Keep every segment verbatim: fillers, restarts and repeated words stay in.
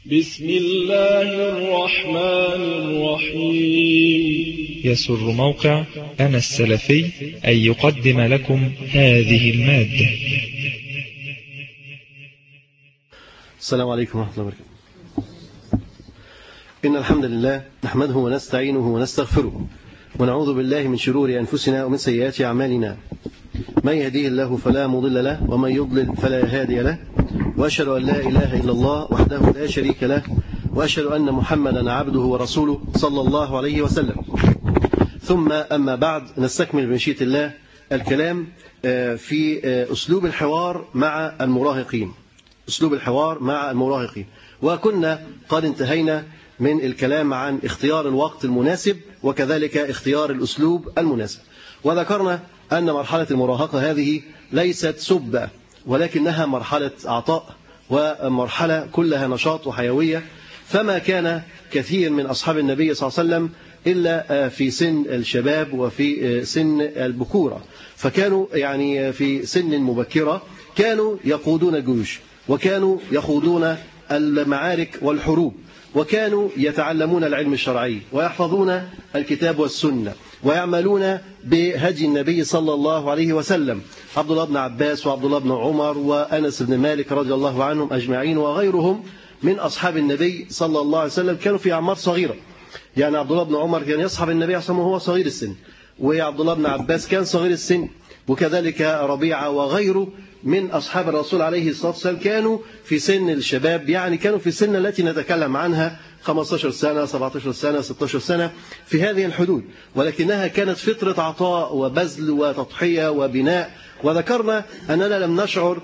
بسم الله الرحمن الرحيم. يسر موقع أنا السلفي أن يقدم لكم هذه المادة. السلام عليكم ورحمة الله وبركاته. إن الحمد لله نحمده ونستعينه ونستغفره ونعوذ بالله من شرور أنفسنا ومن سيئات أعمالنا. من يهديه الله فلا مضل له ومن يضلل فلا هادي له، وأشهد أن لا إله إلا الله وحده لا شريك له، وأشهد أن محمدا عبده ورسوله صلى الله عليه وسلم. ثم أما بعد، نستكمل بمشيئة الله الكلام في أسلوب الحوار مع المراهقين. أسلوب الحوار مع المراهقين، وكنا قد انتهينا من الكلام عن اختيار الوقت المناسب وكذلك اختيار الأسلوب المناسب، وذكرنا أن مرحلة المراهقة هذه ليست سبة، ولكنها مرحلة عطاء ومرحلة كلها نشاط وحيوية. فما كان كثير من أصحاب النبي صلى الله عليه وسلم إلا في سن الشباب وفي سن البكورة، فكانوا يعني في سن مبكرة كانوا يقودون الجيوش، وكانوا يخوضون المعارك والحروب، وكانوا يتعلمون العلم الشرعي ويحفظون الكتاب والسنة ويعملون بهدي النبي صلى الله عليه وسلم. عبد الله بن عباس وعبد الله بن عمر وأنس بن مالك رضي الله عنهم أجمعين وغيرهم من أصحاب النبي صلى الله عليه وسلم كانوا في أعمار صغيرة. يعني عبد الله بن عمر كان يصحب النبي صلى الله عليه وسلم وهو صغير السن، وعبد الله بن عباس كان صغير السن، وكذلك ربيعة وغيره من أصحاب الرسول عليه الصلاة والسلام كانوا في سن الشباب، يعني كانوا في السن التي نتكلم عنها خمسة عشر سنة سبعة عشر سنة ستة عشر سنة، في هذه الحدود، ولكنها كانت فترة عطاء وبذل وتضحية وبناء. وذكرنا أننا لم نشعر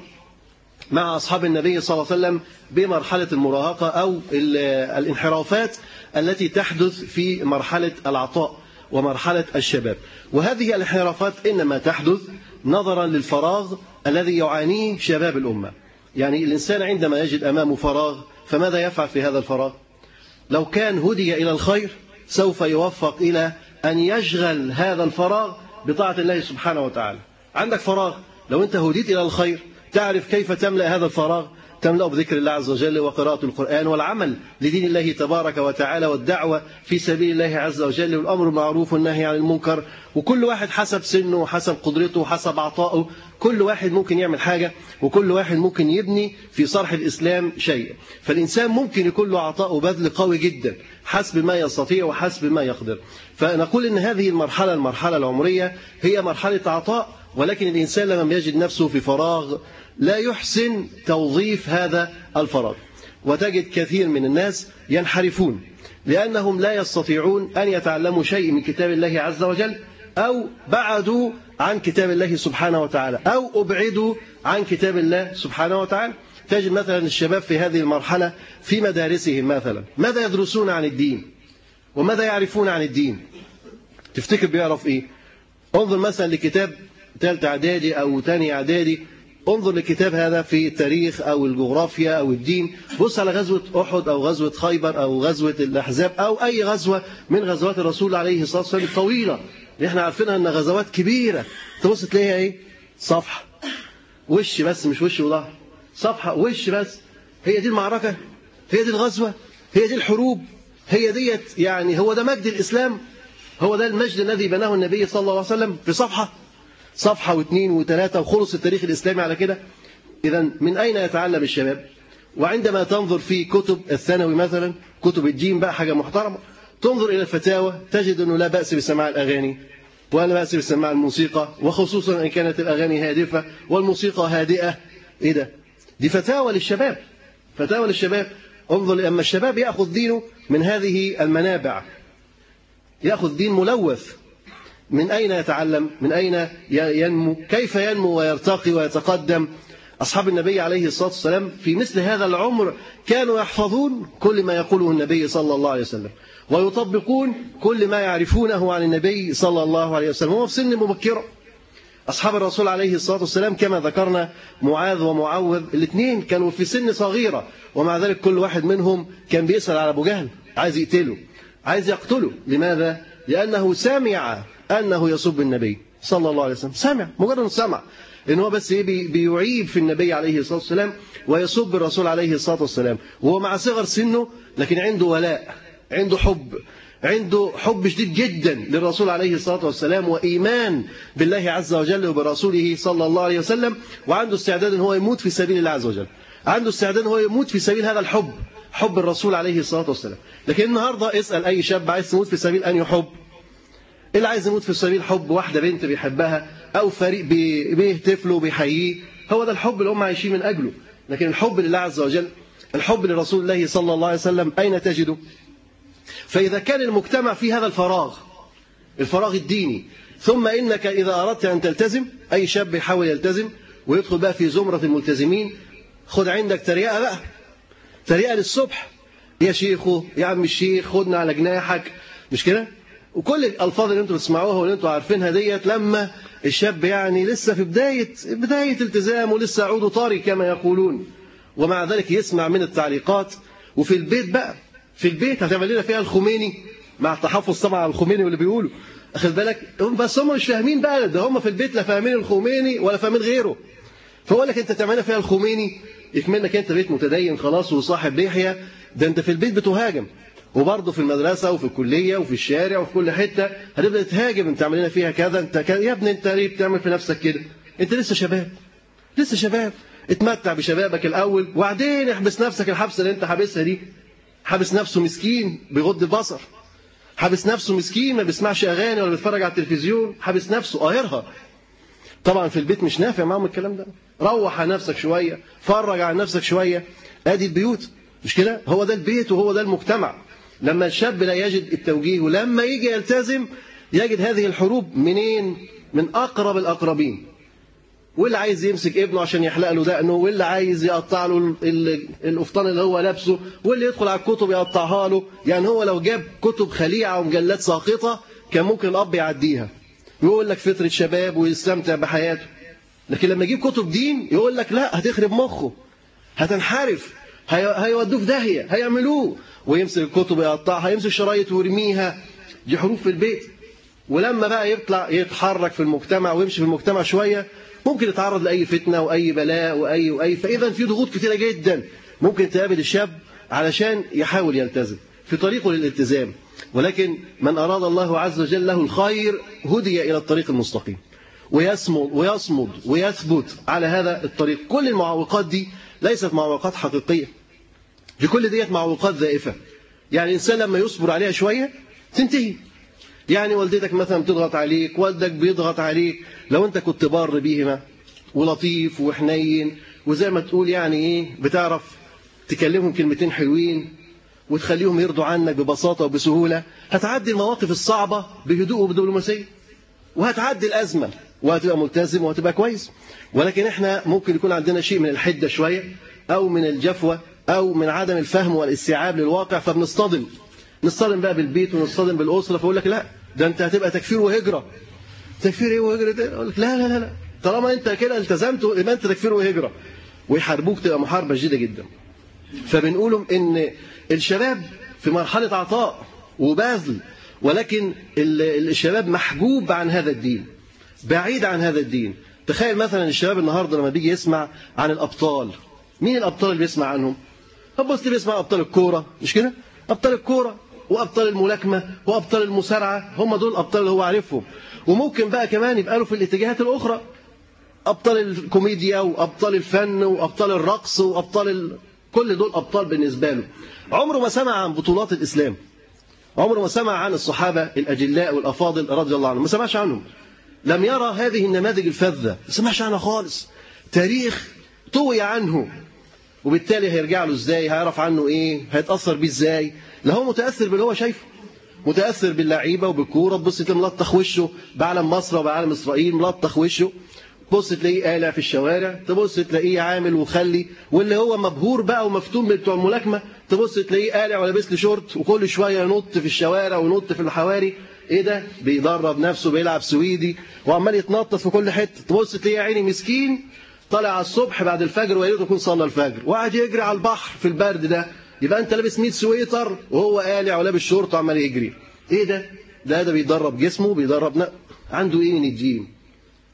مع أصحاب النبي صلى الله عليه وسلم بمرحلة المراهقة أو الانحرافات التي تحدث في مرحلة العطاء ومرحلة الشباب، وهذه الانحرافات إنما تحدث نظرا للفراغ الذي يعانيه شباب الأمة. يعني الإنسان عندما يجد أمامه فراغ فماذا يفعل في هذا الفراغ؟ لو كان هدي إلى الخير سوف يوفق إلى أن يشغل هذا الفراغ بطاعة الله سبحانه وتعالى. عندك فراغ، لو أنت هديت إلى الخير تعرف كيف تملأ هذا الفراغ، تملأ بذكر الله عز وجل وقراءة القرآن والعمل لدين الله تبارك وتعالى والدعوة في سبيل الله عز وجل والأمر بالمعروف والنهي عن المنكر. وكل واحد حسب سنه وحسب قدرته وحسب عطائه، كل واحد ممكن يعمل حاجة، وكل واحد ممكن يبني في صرح الإسلام شيء. فالإنسان ممكن يكون له عطاء وبذل قوي جدا حسب ما يستطيع وحسب ما يقدر. فنقول إن هذه المرحلة المرحلة العمرية هي مرحلة عطاء، ولكن الإنسان لما يجد نفسه في فراغ لا يحسن توظيف هذا الفراغ، وتجد كثير من الناس ينحرفون لأنهم لا يستطيعون أن يتعلموا شيء من كتاب الله عز وجل، أو بعدوا عن كتاب الله سبحانه وتعالى، أو أبعدوا عن كتاب الله سبحانه وتعالى. تجد مثلا الشباب في هذه المرحلة في مدارسهم مثلا ماذا يدرسون عن الدين وماذا يعرفون عن الدين؟ تفتكر بيعرف إيه؟ انظر مثلا لكتاب ثالثة إعدادي أو ثاني إعدادي، انظر للكتاب هذا في التاريخ أو الجغرافيا أو الدين، بص على غزوة أحد أو غزوة خيبر أو غزوة الأحزاب أو أي غزوة من غزوات الرسول عليه الصلاة والسلام الطويلة اللي احنا عارفينها أنها غزوات كبيرة، تبص تلاقيها إيه؟ صفحة وش بس، مش وش وظهر، صفحة وش بس. هي دي المعركة، هي دي الغزوة، هي دي الحروب، هي ديت يعني هو ده مجد الإسلام، هو ده المجد الذي بناه النبي صلى الله عليه وسلم في صفحة صفحة واثنين وثلاثة وخلص التاريخ الإسلامي على كده. إذن من أين يتعلم الشباب؟ وعندما تنظر في كتب الثانوي مثلا، كتب الدين بقى حاجة محترمة، تنظر إلى الفتاوى تجد أنه لا بأس بسماع الأغاني ولا بأس بسماع الموسيقى، وخصوصا إن كانت الأغاني هادفة والموسيقى هادئة. إيه ده؟ دي فتاوى للشباب، فتاوى للشباب. انظر لما الشباب يأخذ دينه من هذه المنابع، يأخذ دين ملوث، من أين يتعلم؟ من أين ينمو؟ كيف ينمو ويرتقي ويتقدم؟ أصحاب النبي عليه الصلاة والسلام في مثل هذا العمر كانوا يحفظون كل ما يقوله النبي صلى الله عليه وسلم، ويطبقون كل ما يعرفونه عن النبي صلى الله عليه وسلم وهو في سن مبكرة. أصحاب الرسول عليه الصلاة والسلام كما ذكرنا معاذ ومعوذ الاثنين كانوا في سن صغيرة، ومع ذلك كل واحد منهم كان بيسأل على أبو جهل، عايز يقتله، عايز يقتله. لماذا؟ لأنه سمع أنه يسب النبي صلى الله عليه وسلم، سمع، مجرد سمع. إن هو بس بيعيب في النبي عليه الصلاة والسلام ويسب الرسول عليه الصلاة والسلام، وهو مع صغر سنه لكن عنده ولاء، عنده حب، عنده حب شديد جدا للرسول عليه الصلاة والسلام وإيمان بالله عز وجل وبرسوله صلى الله عليه وسلم، وعنده استعداد أن هو يموت في سبيل الله عز وجل، عنده استعداد أن هو يموت في سبيل هذا الحب، حب الرسول عليه الصلاة والسلام. لكن النهاردة اسأل أي شاب عايز يموت في سبيل أن يحب، اللي عايز يموت في سبيل حب واحدة بنت بيحبها أو فريق بيهتف له وبيحييه، هو ده الحب اللي هم عايشين من أجله. لكن الحب لله عز وجل، الحب لرسول الله صلى الله عليه وسلم، أين تجده؟ فإذا كان المجتمع في هذا الفراغ، الفراغ الديني، ثم إنك إذا أردت أن تلتزم، أي شاب يحاول يلتزم ويدخل بقى في زمرة الملتزمين، خد عندك تريقة بقى، تريقة للصبح، يا شيخو يا عم الشيخ خدنا على جناحك، مش كده؟ وكل الألفاظ اللي انتم بتسمعوها واللي انتم عارفينها ديت لما الشاب يعني لسه في بداية بداية التزام ولسه عوده طري كما يقولون، ومع ذلك يسمع من التعليقات. وفي البيت بقى، في البيت هتعمل لنا فيها الخميني، مع التحفظ طبعا على الخميني واللي بيقولوا، اخد بالك، بس هم مش فاهمين بقى، ده هم في البيت لا فاهمين الخميني ولا فاهمين غيره. فقول لك انت تعملنا فيها الخميني، يكملك انت بيت متدين خلاص وصاحب لحيه، ده انت في البيت بتهاجم، وبرضه في المدرسه وفي الكليه وفي الشارع وفي كل حته هتبدا تهاجم، انت تعمل لنا فيها كذا، انت كذا. يا ابني انت ليه بتعمل في نفسك كده؟ انت لسه شباب، لسه شباب، اتمتع بشبابك الاول وبعدين احبس نفسك الحبسه اللي انت حابسها دي. حابس نفسه مسكين بيغض البصر، حابس نفسه مسكين ما بيسمعش اغاني ولا بيتفرج على التلفزيون، حابس نفسه قاهرها. طبعا في البيت مش نافع معاهم الكلام ده، روح على نفسك شويه، فرج على نفسك شويه، ادي البيوت، مش كده؟ هو ده البيت وهو ده المجتمع. لما الشاب لا يجد التوجيه ولما يجي يلتزم يجد هذه الحروب منين؟ من اقرب الاقربين، واللي عايز يمسك ابنه عشان يحلق له دقنه، واللي عايز يقطع له القفطان اللي هو لابسه، واللي يدخل على الكتب يقطعها له. يعني هو لو جاب كتب خليعه ومجلات ساقطه كان ممكن الاب يعديها، يقول لك فطره شباب ويستمتع بحياته. لكن لما يجيب كتب دين يقول لك لا، هتخرب مخه، هتنحرف، هيودوه في داهيه، هيعملوه، ويمسك الكتب يقطعها، يمسك شرايط ويرميها. دي حروب في البيت. ولما بقى يطلع يتحرك في المجتمع ويمشي في المجتمع شويه ممكن يتعرض لأي فتنة وأي بلاء وأي وأي فإذا في ضغوط كثيرة جدا ممكن تقابل الشاب علشان يحاول يلتزم في طريقه للالتزام. ولكن من أراد الله عز وجل له الخير هدي إلى الطريق المستقيم ويصمد ويصمد ويثبت على هذا الطريق. كل المعوقات دي ليست معوقات حقيقية، دي كل ديت معوقات زائفة. يعني الإنسان لما يصبر عليها شوية تنتهي. يعني والدتك مثلا بتضغط عليك، والدك بيضغط عليك، لو انت كنت بار بيهما ولطيف وحنين وزي ما تقول يعني ايه بتعرف تكلمهم كلمتين حلوين وتخليهم يرضوا عنك ببساطة وبسهولة، هتعدي المواقف الصعبة بهدوء وبدبلوماسية، وهتعدي الأزمة وهتبقى ملتزم وهتبقى كويس. ولكن احنا ممكن يكون عندنا شيء من الحدة شوية أو من الجفوة أو من عدم الفهم والاستيعاب للواقع، فبنصطدم نصطدم بقى بالبيت ونصطدم بالأسرة، فأقول لك لا ده أنت هتبقى تكفير وهجرة. تكفير إيه وهجرة ده؟ أقول لك لا لا لا لا، طالما أنت كده التزمت يبقى أنت تكفير وهجرة، ويحاربوك، تبقى محاربة شديدة جدا. فبنقولهم إن الشباب في مرحلة عطاء وبذل، ولكن الشباب محجوب عن هذا الدين، بعيد عن هذا الدين. تخيل مثلا الشباب النهارده لما بيجي يسمع عن الأبطال، مين الأبطال اللي بيسمع عنهم؟ هتبص بيسمع أبطال الكورة، مش كده؟ أبطال الكورة وأبطال الملاكمة وأبطال المسارعة، هم دول الأبطال اللي هو عارفهم. وممكن بقى كمان يبقى له في الاتجاهات الأخرى أبطال الكوميديا وأبطال الفن وأبطال الرقص وأبطال ال... كل دول أبطال بالنسبة له. عمره ما سمع عن بطولات الإسلام، عمره ما سمع عن الصحابة الأجلاء والأفاضل رضي الله عنهم، ما سمعش عنهم، لم يرى هذه النماذج الفذة، ما سمعش عنها خالص. تاريخ طوي عنه، وبالتالي هيرجع له ازاي؟ هيعرف عنه ايه؟ هيتأثر بيه ازاي؟ لا هو متأثر باللي هو شايفه، متأثر باللعيبة وبالكورة، تبص تلاقيه ملطخ وشه بعلم مصر وبعلم إسرائيل، ملطخ وشه، تبص تلاقيه قالع في الشوارع، تبص تلاقيه عامل وخلي، واللي هو مبهور بقى ومفتون بتوع الملاكمة تبص تلاقيه قالع ولابس له شورت وكل شوية ينط في الشوارع وينط في الحواري. ايه ده؟ بيدرب نفسه، بيلعب سويدي وعمال يتنطط في كل حتة. تبص تلاقيه عيني مسكين طالع على الصبح بعد الفجر ويا ريت يكون صلى الفجر وقاعد يجري على البحر في البرد ده. يبقى انت لابس مية سويتر وهو قالع ولابس شورت وعمال يجري. ايه ده؟ ده ده بيدرب جسمه، بيدرب ن... عنده ايه من الدين؟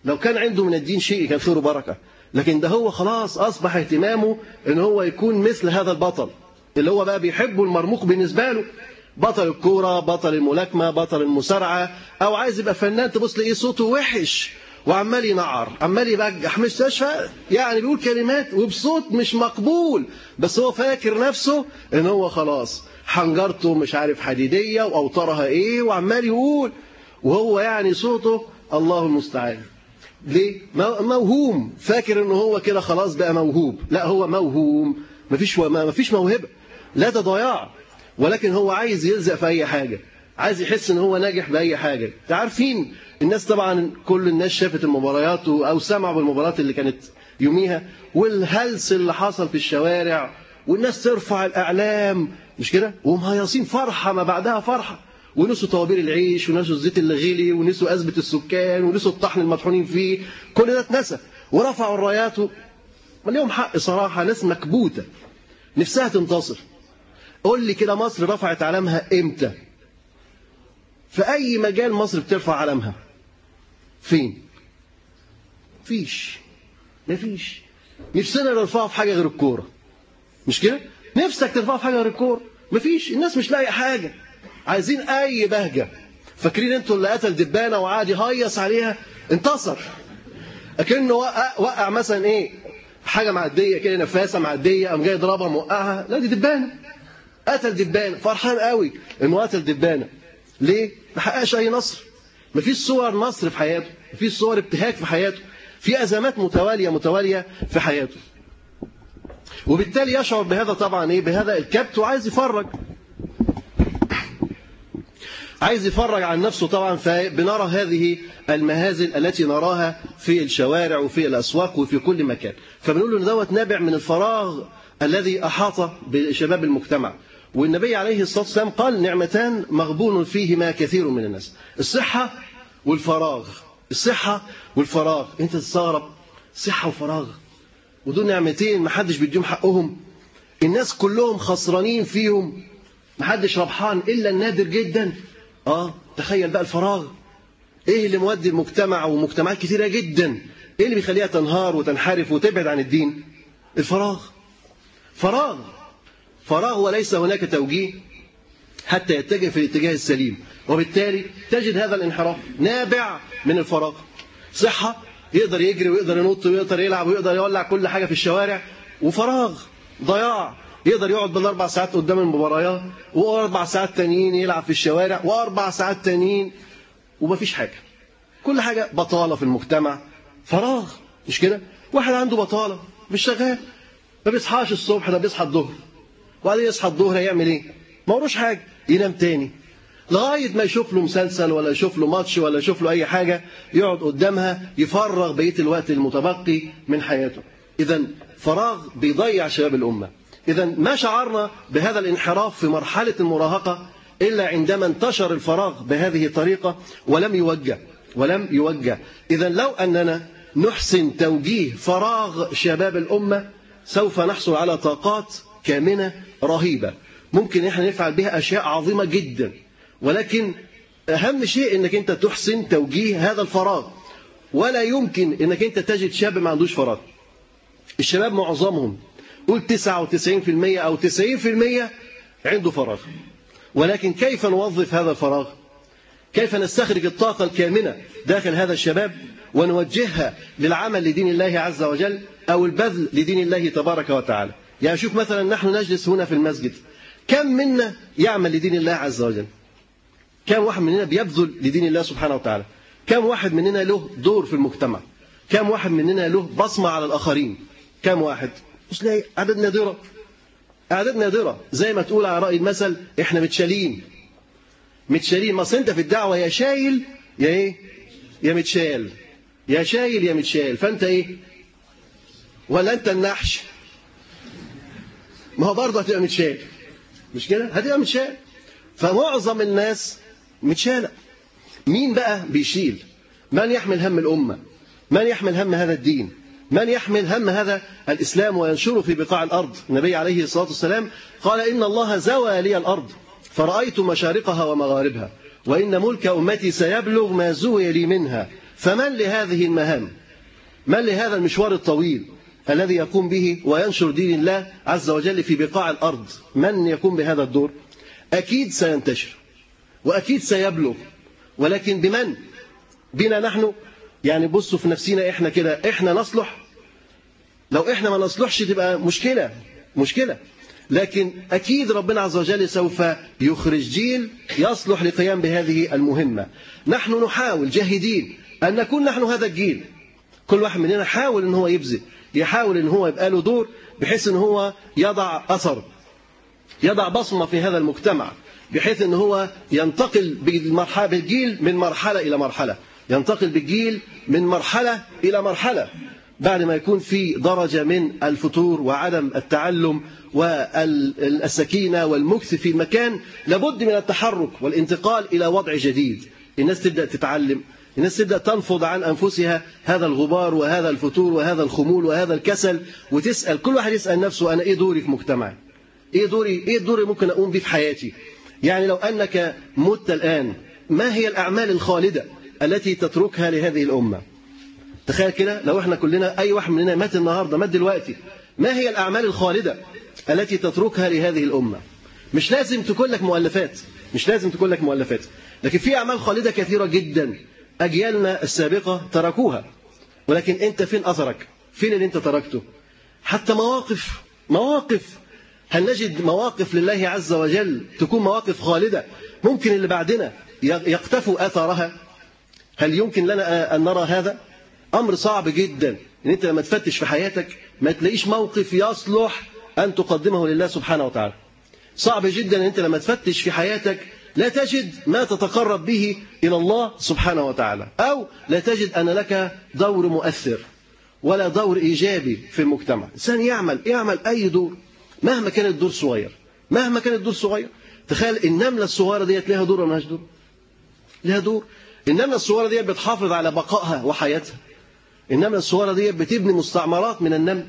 لو كان عنده من الدين شيء كان خير وبركة، لكن ده هو خلاص أصبح اهتمامه إن هو يكون مثل هذا البطل اللي هو بقى بيحبه المرموق بالنسبة له، بطل الكورة، بطل الملاكمة، بطل المصارعة، أو عايز يبقى فنان تبص لإيه صوته وحش وعمال ينعر، عمال يبجح مستشفى، يعني بيقول كلمات وبصوت مش مقبول، بس هو فاكر نفسه إن هو خلاص حنجرته مش عارف حديدية وأوترها إيه، وعمال يقول وهو يعني صوته الله المستعان. ليه؟ موهوم، فاكر إنه هو كده خلاص بقى موهوب. لا، هو موهوم، مفيش مفيش موهبة، لا ده ضياع، ولكن هو عايز يلزق في أي حاجة، عايز يحس إن هو ناجح بأي حاجة. تعرفين الناس طبعا كل الناس شافت المباريات أو سمعوا بالمباريات اللي كانت يوميها، والهلس اللي حصل في الشوارع، والناس ترفع الأعلام مش كده، ومهيصين فرحة ما بعدها فرحة، ونسوا طوابير العيش، ونسوا الزيت اللي غلي، ونسوا أزمة السكان، ونسوا الطحن المطحونين فيه، كل ده اتنسى، ورفعوا الرايات. ليهم حق صراحة، ناس مكبوتة نفسها تنتصر. قول لي كده مصر رفعت علمها امتى؟ في أي مجال مصر بترفع علمها؟ فين؟ فيش، مفيش. نفسنا نرفعها في حاجة غير الكورة، مش كده؟ نفسك ترفعها في حاجة غير الكورة، مفيش. الناس مش لاقي حاجة، عايزين أي بهجة. فاكرين انتوا اللي قتل دبانة وعاد يهيص عليها انتصر، أكنه وقع, وقع مثلا ايه حاجة معدية كده، نفاسة معدية، قام جاي يضربها موقعها، لا دي دبانة، قتل دبانة، فرحان قوي انه قتل دبانة. ليه؟ ما حققش اي نصر، مفيش صور نصر في حياته، مفيش صور ابتهاج في حياته، في ازمات متوالية متوالية في حياته، وبالتالي يشعر بهذا طبعا ايه، بهذا الكبت، وعايز يفرج، عايز يفرج عن نفسه طبعا. فبنرى هذه المهازل التي نراها في الشوارع وفي الأسواق وفي كل مكان. فبنقول له دوت نابع من الفراغ الذي أحاط بشباب المجتمع. والنبي عليه الصلاة والسلام قال نعمتان مغبون فيهما كثير من الناس، الصحة والفراغ. الصحة والفراغ، انت تستغرب صحة وفراغ، ودول نعمتين ما حدش بيديهم حقهم، الناس كلهم خسرانين فيهم، ما حدش ربحان إلا النادر جدا. آه تخيل بقى الفراغ، إيه اللي مودي المجتمع ومجتمعات كثيرة جدا، إيه اللي بيخليها تنهار وتنحرف وتبعد عن الدين؟ الفراغ. فراغ فراغ وليس هناك توجيه حتى يتجه في الاتجاه السليم، وبالتالي تجد هذا الانحراف نابع من الفراغ. صحة، يقدر يجري ويقدر ينط ويقدر يلعب ويقدر يولع كل حاجة في الشوارع، وفراغ ضياع، يقدر يقعد بالاربع ساعات قدام المباريات، واربع ساعات تانيين يلعب في الشوارع، واربع ساعات تانيين ومفيش حاجه، كل حاجه بطاله في المجتمع، فراغ، مش كده؟ واحد عنده بطاله مش شغال، ما بيصحاش الصبح، ده بيصحى الظهر، وبعدين يصحى الظهر يعمل ايه؟ ما وروش حاجه، ينام تاني لغايه ما يشوف له مسلسل ولا يشوف له ماتش ولا يشوف له اي حاجه يقعد قدامها يفرغ بقيه الوقت المتبقي من حياته. اذا فراغ بيضيع شباب الامه. إذا ما شعرنا بهذا الانحراف في مرحلة المراهقة إلا عندما انتشر الفراغ بهذه الطريقة ولم يوجه ولم يوجه. إذا لو أننا نحسن توجيه فراغ شباب الأمة سوف نحصل على طاقات كامنة رهيبة، ممكن إحنا نفعل بها أشياء عظيمة جدا، ولكن أهم شيء إنك أنت تحسن توجيه هذا الفراغ. ولا يمكن إنك أنت تجد شاب ما عندوش فراغ. الشباب معظمهم قول تسعة وتسعين بالمئة أو تسعين بالمئة عنده فراغ، ولكن كيف نوظف هذا الفراغ؟ كيف نستخرج الطاقة الكامنة داخل هذا الشباب ونوجهها للعمل لدين الله عز وجل أو البذل لدين الله تبارك وتعالى؟ يعني شوف مثلا نحن نجلس هنا في المسجد، كم منا يعمل لدين الله عز وجل؟ كم واحد مننا بيبذل لدين الله سبحانه وتعالى؟ كم واحد مننا له دور في المجتمع؟ كم واحد مننا له بصمة على الآخرين؟ كم واحد؟ مش لاقي، أعداد نادرة، أعداد نادرة، زي ما تقول على رأي المثل إحنا متشالين متشالين. ما أصل أنت في الدعوة يا شايل يا إيه؟ يا متشال، يا شايل يا متشال، فأنت إيه؟ ولا أنت النحش؟ ما هو برضه هتبقى متشال، مش كده؟ هتبقى متشال. فمعظم الناس متشالة. مين بقى بيشيل؟ من يحمل هم الأمة؟ من يحمل هم هذا الدين؟ من يحمل هم هذا الإسلام وينشره في بقاع الأرض؟ النبي عليه الصلاة والسلام قال إن الله زوى لي الأرض فرأيت مشارقها ومغاربها، وإن ملك أمتي سيبلغ ما زوي لي منها، فمن لهذه المهام، من لهذا المشوار الطويل الذي يقوم به وينشر دين الله عز وجل في بقاع الأرض، من يقوم بهذا الدور؟ أكيد سينتشر وأكيد سيبلغ، ولكن بمن؟ بنا نحن. يعني بصوا في نفسنا إحنا كده، إحنا نصلح؟ لو إحنا ما نصلحش تبقى مشكلة مشكلة لكن أكيد ربنا عز وجل سوف يخرج جيل يصلح لقيام بهذه المهمة. نحن نحاول جاهدين أن نكون نحن هذا الجيل. كل واحد مننا حاول أن هو يبذل، يحاول أن هو يبقى له دور بحيث أن هو يضع أثر، يضع بصمة في هذا المجتمع، بحيث أن هو ينتقل بالمرحلة بالجيل من مرحلة إلى مرحلة، ينتقل بالجيل من مرحلة إلى مرحلة، بعد ما يكون في درجة من الفتور وعدم التعلم والسكينة والمكث في المكان، لابد من التحرك والانتقال إلى وضع جديد. الناس تبدأ تتعلم، الناس تبدأ تنفض عن أنفسها هذا الغبار وهذا الفتور وهذا الخمول وهذا الكسل، وتسأل كل واحد يسأل نفسه أنا إيه دوري في مجتمعي؟ إيه دوري؟ إيه الدور اللي ممكن أقوم به في حياتي؟ يعني لو أنك مت الآن، ما هي الأعمال الخالدة التي تتركها لهذه الأمة؟ تخيل كده لو احنا كلنا أي واحد مننا مات النهاردة، مات دلوقتي، ما هي الأعمال الخالدة التي تتركها لهذه الأمة؟ مش لازم تكون لك مؤلفات، مش لازم تكون لك مؤلفات، لكن في أعمال خالدة كثيرة جدا أجيالنا السابقة تركوها، ولكن أنت فين أثرك؟ فين اللي أنت تركته؟ حتى مواقف مواقف هل نجد مواقف لله عز وجل تكون مواقف خالدة ممكن اللي بعدنا يقتفوا آثارها؟ هل يمكن لنا أن نرى هذا؟ أمر صعب جدا إن أنت لما تفتش في حياتك ما تلاقيش موقف يصلح أن تقدمه لله سبحانه وتعالى. صعب جدا إن أنت لما تفتش في حياتك لا تجد ما تتقرب به إلى الله سبحانه وتعالى، أو لا تجد أن لك دور مؤثر ولا دور إيجابي في المجتمع. الإنسان يعمل يعمل أي دور مهما كان الدور صغير، مهما كان الدور صغير. تخيل النملة الصغيرة ديت لها دور ولا مالهاش دور؟ لها دور. النملة الصغيرة ديت بتحافظ على بقائها وحياتها. النملة الصغيرة ديت بتبني مستعمرات من النمل،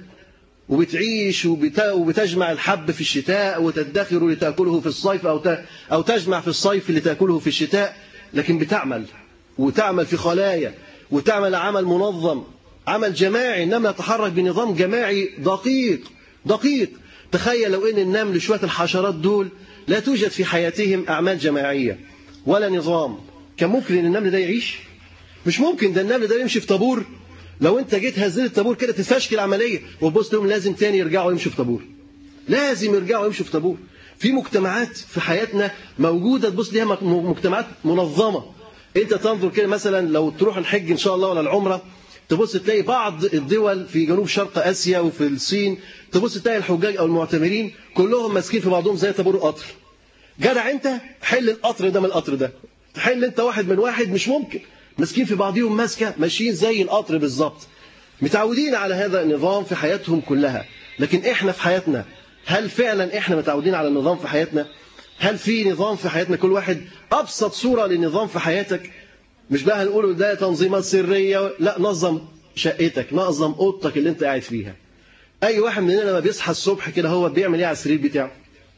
وبتعيش وبتجمع الحب في الشتاء وتدخر لتأكله في الصيف، أو أو تجمع في الصيف لتأكله في الشتاء، لكن بتعمل وتعمل في خلايا وتعمل عمل منظم، عمل جماعي. النملة تتحرك بنظام جماعي دقيق دقيق. تخيل لو إن النمل شوية الحشرات دول لا توجد في حياتهم أعمال جماعية ولا نظام، كان ممكن إن النمل ده يعيش؟ مش ممكن. ده النمل ده يمشي في طابور، لو انت جيت هزيت الطابور كده تفشكل العمليه، وبص لهم لازم تاني يرجعوا يمشوا في طابور، لازم يرجعوا يمشوا في طابور. في مجتمعات في حياتنا موجوده تبص ليها مجتمعات منظمه. انت تنظر كده مثلا لو تروح الحج ان شاء الله ولا العمره، تبص تلاقي بعض الدول في جنوب شرق اسيا وفي الصين، تبص تلاقي الحجاج او المعتمرين كلهم ماسكين في بعضهم زي طابور القطر. جدع انت حل القطر ده من القطر ده، تحل انت واحد من واحد، مش ممكن. ماسكين في بعضهم ماسكه، ماشيين زي القطر بالظبط، متعودين على هذا النظام في حياتهم كلها. لكن احنا في حياتنا هل فعلا احنا متعودين على النظام في حياتنا؟ هل في نظام في حياتنا؟ كل واحد ابسط صوره للنظام في حياتك، مش بقى هنقول ده تنظيمات سريه، لا، نظم شقتك، نظم اوضتك اللي انت قاعد فيها. اي واحد مننا لما بيصحى الصبح كده هو بيعمل ايه على السرير بتاعه؟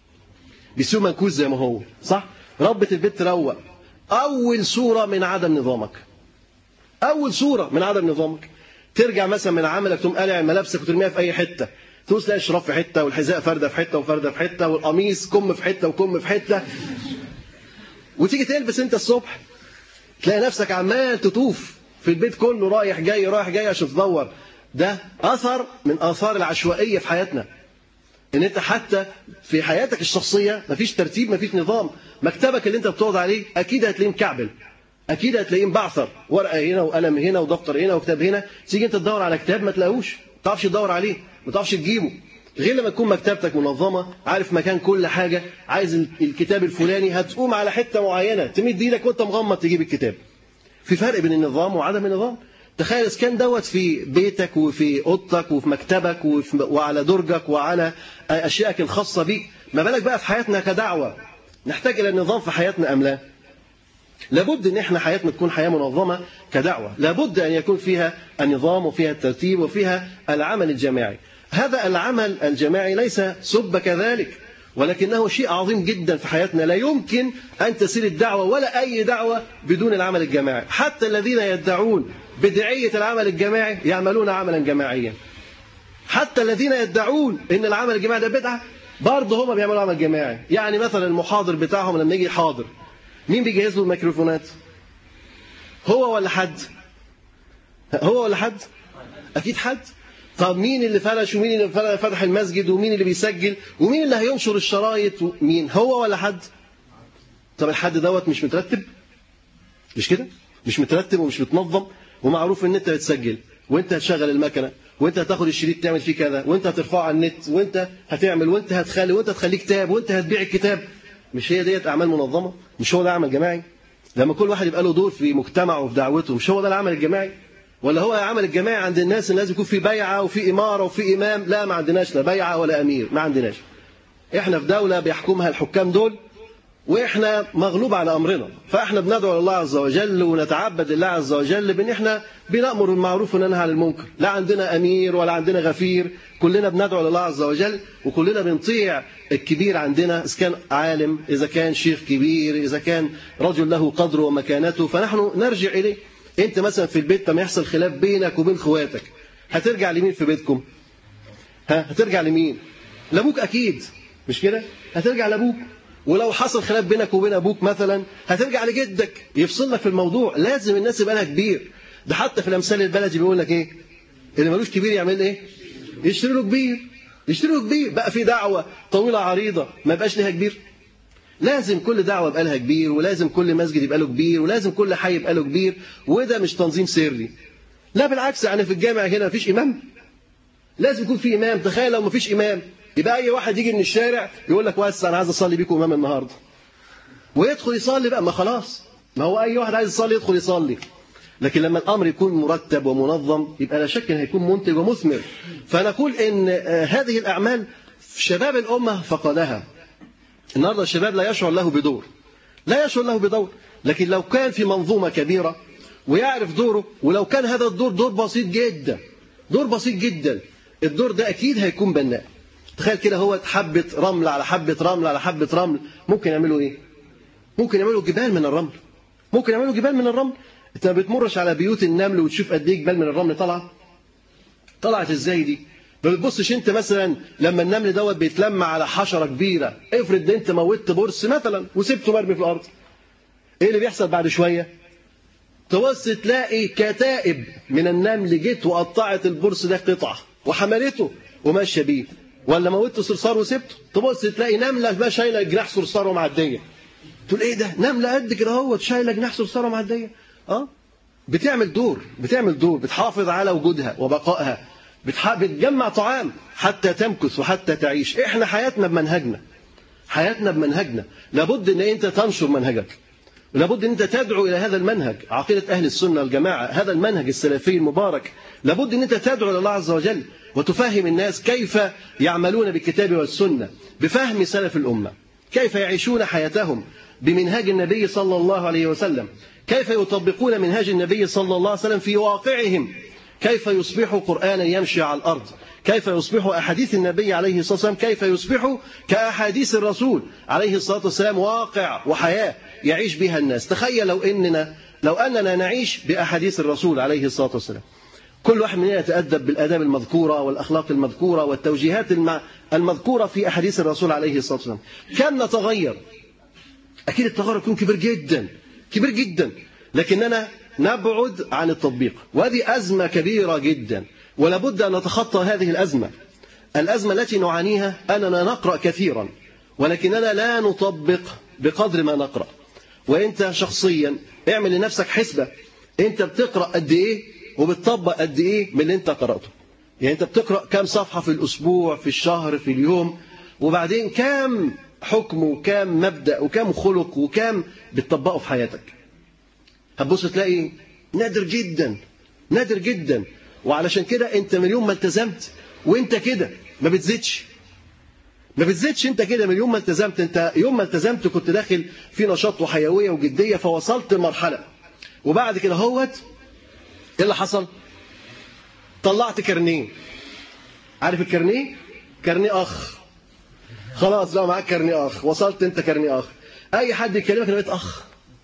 بيسيبه منكوس زي ما هو، صح؟ ربة البيت تروق. اول صوره من عدم نظامك، أول صورة من عدم نظامك. ترجع مثلا من عملك تقوم قالع ملابسك وترميها في أي حتة، تقول تلاقي الشراب في حتة والحذاء فردة في حتة وفردة في حتة والقميص كم في حتة وكم في حتة، وتيجي تلبس أنت الصبح تلاقي نفسك عمال تطوف في البيت كله رايح جاي رايح جاي عشان تدور. ده أثر من آثار العشوائية في حياتنا، إن أنت حتى في حياتك الشخصية مفيش ترتيب، مفيش نظام. مكتبك اللي أنت بتقعد عليه أكيد هتلاقيه مكعبل، أكيد هتلاقيه مبعثر، ورقة هنا وقلم هنا ودفتر هنا وكتاب هنا. تيجي أنت تدور على كتاب ما تلاقوش، ما تعرفش تدور عليه، ما تعرفش تجيبه، غير لما تكون مكتبتك منظمة، عارف مكان كل حاجة. عايز الكتاب الفلاني هتقوم على حتة معينة تمد ايدك وانت مغمض تجيب الكتاب. في فرق بين النظام وعدم النظام. تخيل إذا كان دوت في بيتك وفي أوضتك وفي مكتبك وفي وعلى درجك وعلى أشيائك الخاصة بيك، ما بالك بقى في حياتنا كدعوة؟ نحتاج إلى النظام في حياتنا أم لا؟ لابد ان احنا حياتنا تكون حياة منظمة كدعوة، لابد ان يكون فيها النظام وفيها الترتيب وفيها العمل الجماعي. هذا العمل الجماعي ليس سب كذلك، ولكنه شيء عظيم جدا في حياتنا. لا يمكن أن تسير الدعوة ولا أي دعوة بدون العمل الجماعي. حتى الذين يدعون بدعية العمل الجماعي يعملون عملا جماعيا. حتى الذين يدعون ان العمل الجماعي ده بدعه برضه هم بيعملوا عمل جماعي. يعني مثلا المحاضر بتاعهم لما يجي يحاضر مين بيجهز له الميكروفونات؟ هو ولا حد؟ هو ولا حد؟ اكيد حد. طب مين اللي فرش ومين اللي فتح المسجد ومين اللي بيسجل ومين اللي هينشر الشرايط؟ مين؟ هو ولا حد؟ طب الحد دوت مش مترتب؟ مش كده؟ مش مترتب ومش متنظم ومعروف ان انت بتسجل وانت هتشغل المكنه وانت هتاخد الشريط تعمل فيه كذا وانت هترفعه على النت وانت هتعمل وانت هتخلي وانت هتخليه كتاب وانت هتبيع الكتاب. مش هي ديت اعمال منظمه؟ مش هو ده عمل جماعي؟ لما كل واحد يبقى له دور في مجتمعه وفي دعوته، مش هو ده العمل الجماعي؟ ولا هو العمل الجماعي عند الناس الناس يكون في بيعه وفي اماره وفي امام؟ لا، ما عندناش لا بيعه ولا امير، ما عندناش. احنا في دوله بيحكمها الحكام دول واحنا مغلوب على امرنا، فاحنا بندعو الله عز وجل ونتعبد الله عز وجل بان احنا بنأمر بالمعروف وننهى عن المنكر. لا عندنا امير ولا عندنا غفير، كلنا بندعو لله عز وجل وكلنا بنطيع الكبير عندنا، اذا كان عالم، اذا كان شيخ كبير، اذا كان رجل له قدره ومكانته فنحن نرجع اليه. انت مثلا في البيت لما يحصل خلاف بينك وبين اخواتك هترجع لمين في بيتكم؟ ها هترجع لمين؟ لابوك اكيد، مش كده؟ هترجع لابوك. ولو حصل خلاف بينك وبين ابوك مثلا هترجع لجدك يفصل لك في الموضوع. لازم الناس يبقى لها كبير. ده حتى في الامثال البلدي بيقول لك ايه؟ اللي ملوش كبير يعمل ايه؟ يشتري له كبير. يشتري له كبير. بقى في دعوه طويله عريضه ما يبقاش لها كبير؟ لازم كل دعوه يبقى لها كبير، ولازم كل مسجد يبقى له كبير، ولازم كل حي يبقى له كبير. وده مش تنظيم سري. لا بالعكس، يعني في الجامع هنا مفيش امام؟ لازم يكون في امام. تخيل لو مفيش امام يبقى اي واحد يجي من الشارع يقول لك بس انا عايز اصلي بيكم امام النهارده ويدخل يصلي بقى. ما خلاص، ما هو اي واحد عايز يصلي يدخل يصلي. لكن لما الامر يكون مرتب ومنظم يبقى لا شك ان هيكون منتج ومثمر. فنقول ان هذه الاعمال شباب الامه فقدها. النهارده الشباب لا يشعر له بدور، لا يشعر له بدور. لكن لو كان في منظومه كبيره ويعرف دوره، ولو كان هذا الدور دور بسيط جدا، دور بسيط جدا، الدور ده اكيد هيكون بناء. تخيل كده هو حبة رمل على حبة رمل على حبة رمل، ممكن يعملوا ايه؟ ممكن يعملوا جبال من الرمل. ممكن يعملوا جبال من الرمل. انت ما بتمرش على بيوت النمل وتشوف قد ايه جبال من الرمل طالعه؟ طلعت ازاي دي؟ ما بتبصش انت مثلا لما النمل دوت بيتلم على حشره كبيره، افرض ده انت موتت برص مثلا وسبته مرمي في الارض. ايه اللي بيحصل بعد شويه؟ تبص تلاقي كتائب من النمل جت وقطعت البرص ده قطعه وحملته وماشيه بيه. ولا موتت صرصار وسبته، تبص تلاقي نمله ما شايله جناح صرصار ومعديه. تقول ايه ده؟ نمله قد كده اهوت شايله جناح صرصار ومعديه. اه بتعمل دور، بتعمل دور، بتحافظ على وجودها وبقائها، بتح... بتجمع طعام حتى تمكث وحتى تعيش. احنا حياتنا بمنهجنا، حياتنا بمنهجنا. لابد ان انت تنشر منهجك، لابد ان انت تدعو الى هذا المنهج، عقيده اهل السنه والجماعه، هذا المنهج السلفي المبارك. لابد ان انت تدعو الى الله عز وجل وتفهم الناس كيف يعملون بالكتاب والسنه بفهم سلف الامه، كيف يعيشون حياتهم بمنهاج النبي صلى الله عليه وسلم، كيف يطبقون منهاج النبي صلى الله عليه وسلم في واقعهم، كيف يصبحوا قرآنا يمشي على الأرض، كيف يصبحوا أحاديث النبي عليه الصلاة والسلام، كيف يصبحوا كأحاديث الرسول عليه الصلاة والسلام واقع وحياة يعيش بها الناس. تخيل لو إننا لو أننا نعيش بأحاديث الرسول عليه الصلاة والسلام، كل واحد مننا يتأدب بالآداب المذكورة والأخلاق المذكورة والتوجيهات المذكورة في أحاديث الرسول عليه الصلاة والسلام، كم نتغير؟ أكيد التغير يكون كبير جدا، كبير جدا، لكننا نبعد عن التطبيق. وهذه أزمة كبيرة جدا، ولابد أن نتخطى هذه الأزمة. الأزمة التي نعانيها أننا نقرأ كثيرا ولكننا لا نطبق بقدر ما نقرأ. وأنت شخصيا اعمل لنفسك حسبة، أنت بتقرأ قد إيه وبتطبق قد إيه من اللي أنت قرأته. يعني أنت بتقرأ كام صفحة في الأسبوع، في الشهر، في اليوم، وبعدين كام حكم وكام مبدأ وكام خلق وكام بتطبقه في حياتك. هتبص تلاقي نادر جدا، نادر جدا. وعلشان كده انت من يوم ما التزمت وانت كده ما بتزيدش، ما بتزيدش انت كده من يوم ما التزمت. انت يوم ما التزمت كنت داخل في نشاط وحيوية وجدية، فوصلت لمرحلة، وبعد كده هوت ايه اللي حصل؟ طلعت كارنيه. عارف الكارنيه؟ كارنيه اخ. خلاص بقى معاك كارني اخ، وصلت انت كارني اخ، اي حد يكلمك انا بقيت اخ،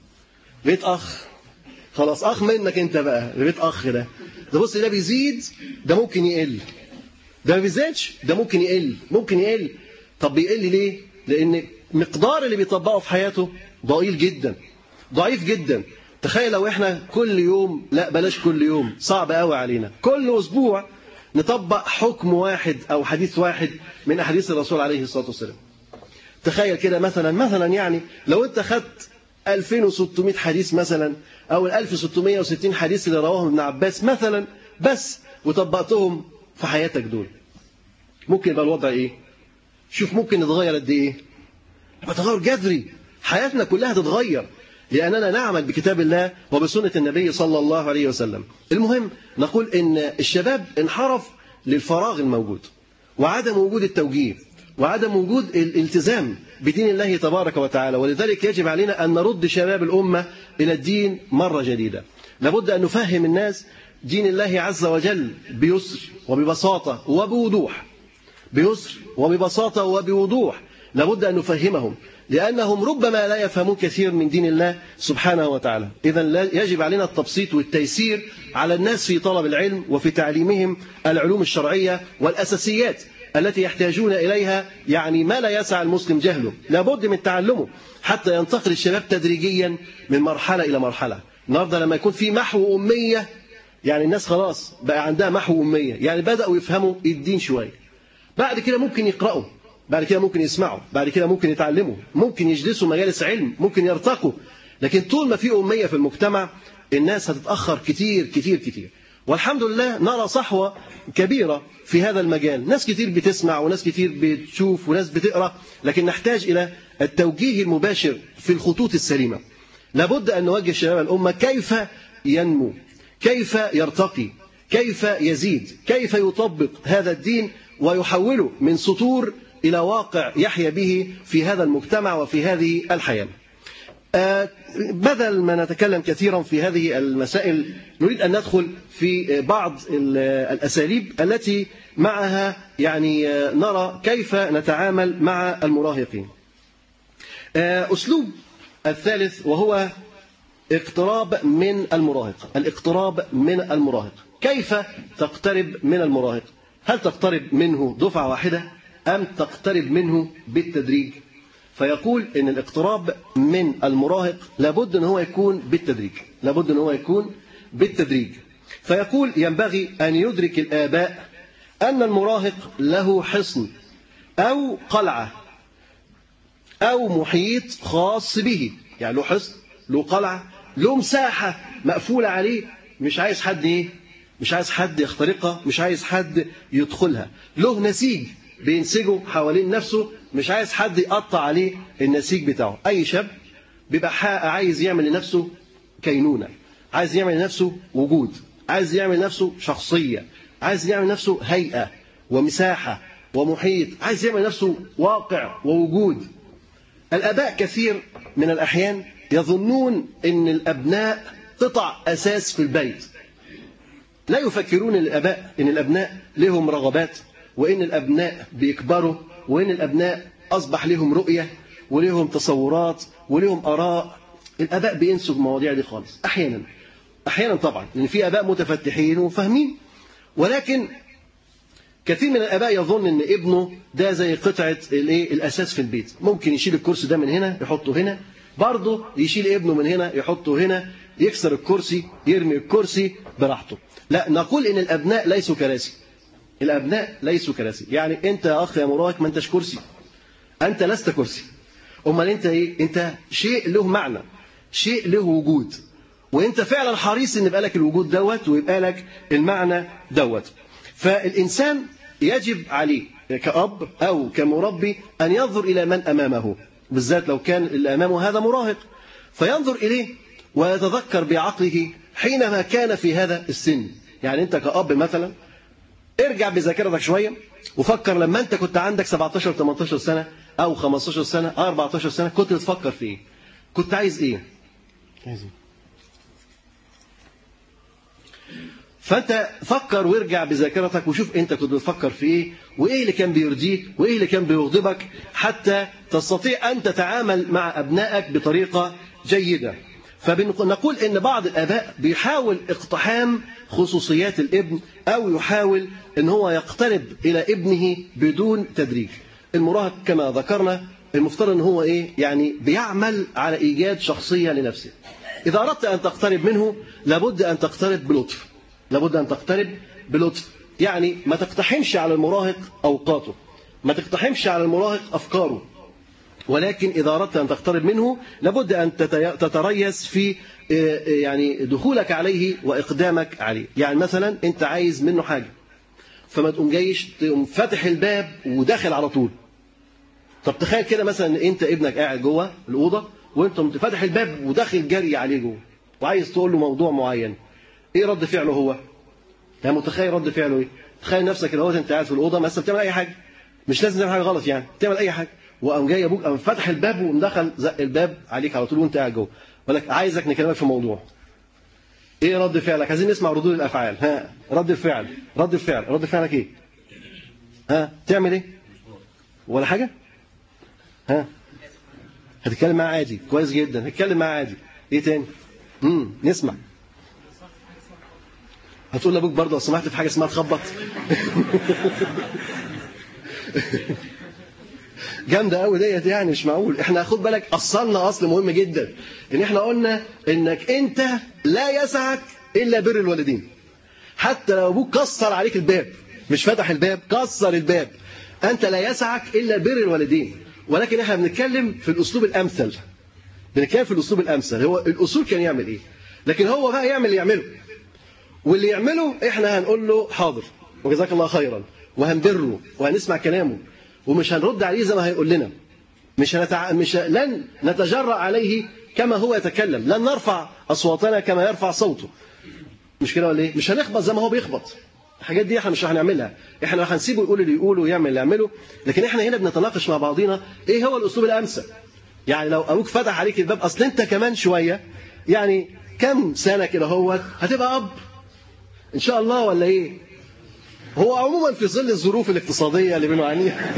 بقيت اخ، خلاص اخ منك انت بقى، بقيت اخ. ده ده بص، ده بيزيد، ده ممكن يقل، ده ما بيزيدش، ده ممكن يقل، ممكن يقل. طب بيقل ليه؟ لان مقدار اللي بيطبقه في حياته ضئيل جدا، ضعيف جدا. تخيل لو احنا كل يوم، لا بلاش كل يوم، صعب قوي علينا، كل اسبوع نطبق حكم واحد او حديث واحد من احاديث الرسول عليه الصلاه والسلام. تخيل كده مثلا مثلا يعني لو انت خدت ألفين وستمائة حديث مثلا، او ال ألف وستمائة وستين حديث اللي رواهم ابن عباس مثلا بس، وطبقتهم في حياتك دول، ممكن يبقى الوضع ايه؟ شوف ممكن نتغير قد ايه؟ يبقى تغير جذري، حياتنا كلها تتغير لأننا نعمل بكتاب الله وبسنة النبي صلى الله عليه وسلم. المهم نقول إن الشباب انحرف للفراغ الموجود وعدم وجود التوجيه وعدم وجود الالتزام بدين الله تبارك وتعالى، ولذلك يجب علينا أن نرد شباب الأمة إلى الدين مرة جديدة. لابد أن نفهم الناس دين الله عز وجل بيسر وببساطة وبوضوح، بيسر وببساطة وبوضوح، لابد أن نفهمهم، لأنهم ربما لا يفهمون كثير من دين الله سبحانه وتعالى. إذن يجب علينا التبسيط والتيسير على الناس في طلب العلم وفي تعليمهم العلوم الشرعية والأساسيات التي يحتاجون إليها، يعني ما لا يسع المسلم جهله، لابد من تعلمه حتى ينتقل الشباب تدريجيا من مرحلة إلى مرحلة. النهارده لما يكون في محو أمية، يعني الناس خلاص بقى عندها محو أمية، يعني بدأوا يفهموا الدين شوية، بعد كده ممكن يقرأوا، بعد كده ممكن يسمعوا، بعد كده ممكن يتعلموا، ممكن يجلسوا مجالس علم، ممكن يرتقوا. لكن طول ما في أمية في المجتمع الناس هتتأخر كتير كتير كتير. والحمد لله نرى صحوة كبيرة في هذا المجال، ناس كتير بتسمع وناس كتير بتشوف وناس بتقرأ، لكن نحتاج إلى التوجيه المباشر في الخطوط السليمة. لابد أن نوجه شباب الأمة كيف ينمو، كيف يرتقي، كيف يزيد، كيف يطبق هذا الدين ويحوله من سطور إلى واقع يحيا به في هذا المجتمع وفي هذه الحياة. بدل ما نتكلم كثيرا في هذه المسائل، نريد أن ندخل في بعض الأساليب التي معها يعني نرى كيف نتعامل مع المراهقين. أسلوب الثالث وهو اقتراب من المراهق، الاقتراب من المراهق. كيف تقترب من المراهق؟ هل تقترب منه دفعة واحدة أم تقترب منه بالتدريج؟ فيقول إن الاقتراب من المراهق لابد أن هو يكون بالتدريج، لابد أن هو يكون بالتدريج. فيقول ينبغي أن يدرك الآباء أن المراهق له حصن أو قلعة أو محيط خاص به، يعني له حصن، له قلعة، له مساحة مقفولة عليه، مش عايز حد إيه؟ مش عايز حد يخترقها، مش عايز حد يدخلها، له نسيج بينسجه حوالين نفسه، مش عايز حد يقطع عليه النسيج بتاعه. أي شاب بيبقى عايز يعمل لنفسه كينونة، عايز يعمل لنفسه وجود، عايز يعمل لنفسه شخصية، عايز يعمل لنفسه هيئة ومساحة ومحيط، عايز يعمل لنفسه واقع ووجود. الآباء كثير من الأحيان يظنون أن الأبناء قطع أساس في البيت، لا يفكرون الآباء أن الأبناء لهم رغبات، وإن الأبناء بيكبروا، وإن الأبناء أصبح لهم رؤية ولهم تصورات ولهم آراء. الآباء بينسوا المواضيع دي خالص أحيانا، أحيانا طبعا، لأن في آباء متفتحين وفاهمين، ولكن كثير من الآباء يظن أن ابنه ده زي قطعة الأساس في البيت، ممكن يشيل الكرسي ده من هنا يحطه هنا، برضه يشيل ابنه من هنا يحطه هنا، يكسر الكرسي يرمي الكرسي براحته. لا، نقول إن الأبناء ليسوا كراسي، الأبناء ليسوا كراسي. يعني أنت يا أخ يا مراهق ما أنتش كرسي، أنت لست كرسي، أمال أنت إيه؟ أنت شيء له معنى، شيء له وجود، وأنت فعلا حريص إن يبقى لك الوجود دوت ويبقى لك المعنى دوت. فالإنسان يجب عليه كأب أو كمربي أن ينظر إلى من أمامه، بالذات لو كان اللي أمامه هذا مراهق، فينظر إليه ويتذكر بعقله حينما كان في هذا السن. يعني أنت كأب مثلا ارجع بذاكرتك شوية وفكر لما أنت كنت عندك سبعتاشر ثمانية عشر سنة أو خمستاشر سنة أو أربعتاشر سنة، كنت بتفكر في إيه؟ كنت عايز إيه؟ فانت فكر وارجع بذاكرتك وشوف انت كنت بتفكر في ايه، وايه اللي كان بيرضيك وايه اللي كان بيغضبك، حتى تستطيع ان تتعامل مع ابنائك بطريقه جيده. فبنقول ان بعض الاباء بيحاول اقتحام خصوصيات الابن، او يحاول ان هو يقترب الى ابنه بدون تدريج. المراهق كما ذكرنا المفترض ان هو ايه؟ يعني بيعمل على ايجاد شخصيه لنفسه. اذا اردت ان تقترب منه لابد ان تقترب بلطف، لابد ان تقترب بلطف. يعني ما تقتحمش على المراهق اوقاته، ما تقتحمش على المراهق افكاره، ولكن إذا أردت أن تقترب منه لابد أن تتريث في يعني دخولك عليه وإقدامك عليه. يعني مثلا أنت عايز منه حاجة، فما تقوم جايش تقوم فاتح الباب وداخل على طول. طب تخيل كده مثلا أنت ابنك قاعد جوه الأوضة وأنت فاتح الباب وداخل جري عليه جوه وعايز تقول له موضوع معين، إيه رد فعله هو؟ يعني متخيل رد فعله إيه؟ تخيل نفسك كده أنت قاعد في الأوضة مثلا بتعمل أي حاجة، مش لازم تعمل حاجة غلط، يعني تعمل أي حاجة، وقام جاي ابوك قام فتح الباب ومدخل زق الباب عليك على طول وانت قاعد جوه، وقال لك عايزك نكلمك في موضوع. ايه رد فعلك؟ عايزين نسمع ردود الافعال. ها رد الفعل، رد الفعل، رد فعلك ايه؟ ها تعمل ايه؟ ولا حاجه؟ ها هتتكلم معاه عادي، كويس جدا، هتتكلم معاه عادي. ايه تاني؟ امم نسمع. هتقول لابوك برضه لو سمحت في حاجه اسمها تخبط. جامده قوي ديت، يعني مش معقول. احنا خد بالك اصلنا اصل مهم جدا، ان احنا قلنا انك انت لا يسعك الا بر الوالدين. حتى لو ابوك كسر عليك الباب، مش فتح الباب، كسر الباب، انت لا يسعك الا بر الوالدين. ولكن احنا بنتكلم في الاسلوب الامثل، بنتكلم في الاسلوب الامثل. هو الاصول كان يعمل ايه، لكن هو بقى يعمل اللي يعمله، واللي يعمله احنا هنقول له حاضر وجزاك الله خيرا، وهنبره وهنسمع كلامه، ومش هنرد عليه زي ما هيقول لنا، مش هنتع... مش لن نتجرأ عليه كما هو يتكلم، لن نرفع اصواتنا كما يرفع صوته. مش كده ولا ايه؟ مش هنخبط زي ما هو بيخبط. الحاجات دي احنا مش هنعملها، احنا هنسيبه يقول اللي يقوله ويعمل اللي يعمله. لكن احنا هنا بنتناقش مع بعضينا ايه هو الاسلوب الامثل. يعني لو ابوك فتح عليك الباب، اصل انت كمان شويه يعني كم سنه كده هو هتبقى اب ان شاء الله، ولا ايه؟ هو عموما في ظل الظروف الاقتصاديه اللي بنعانيها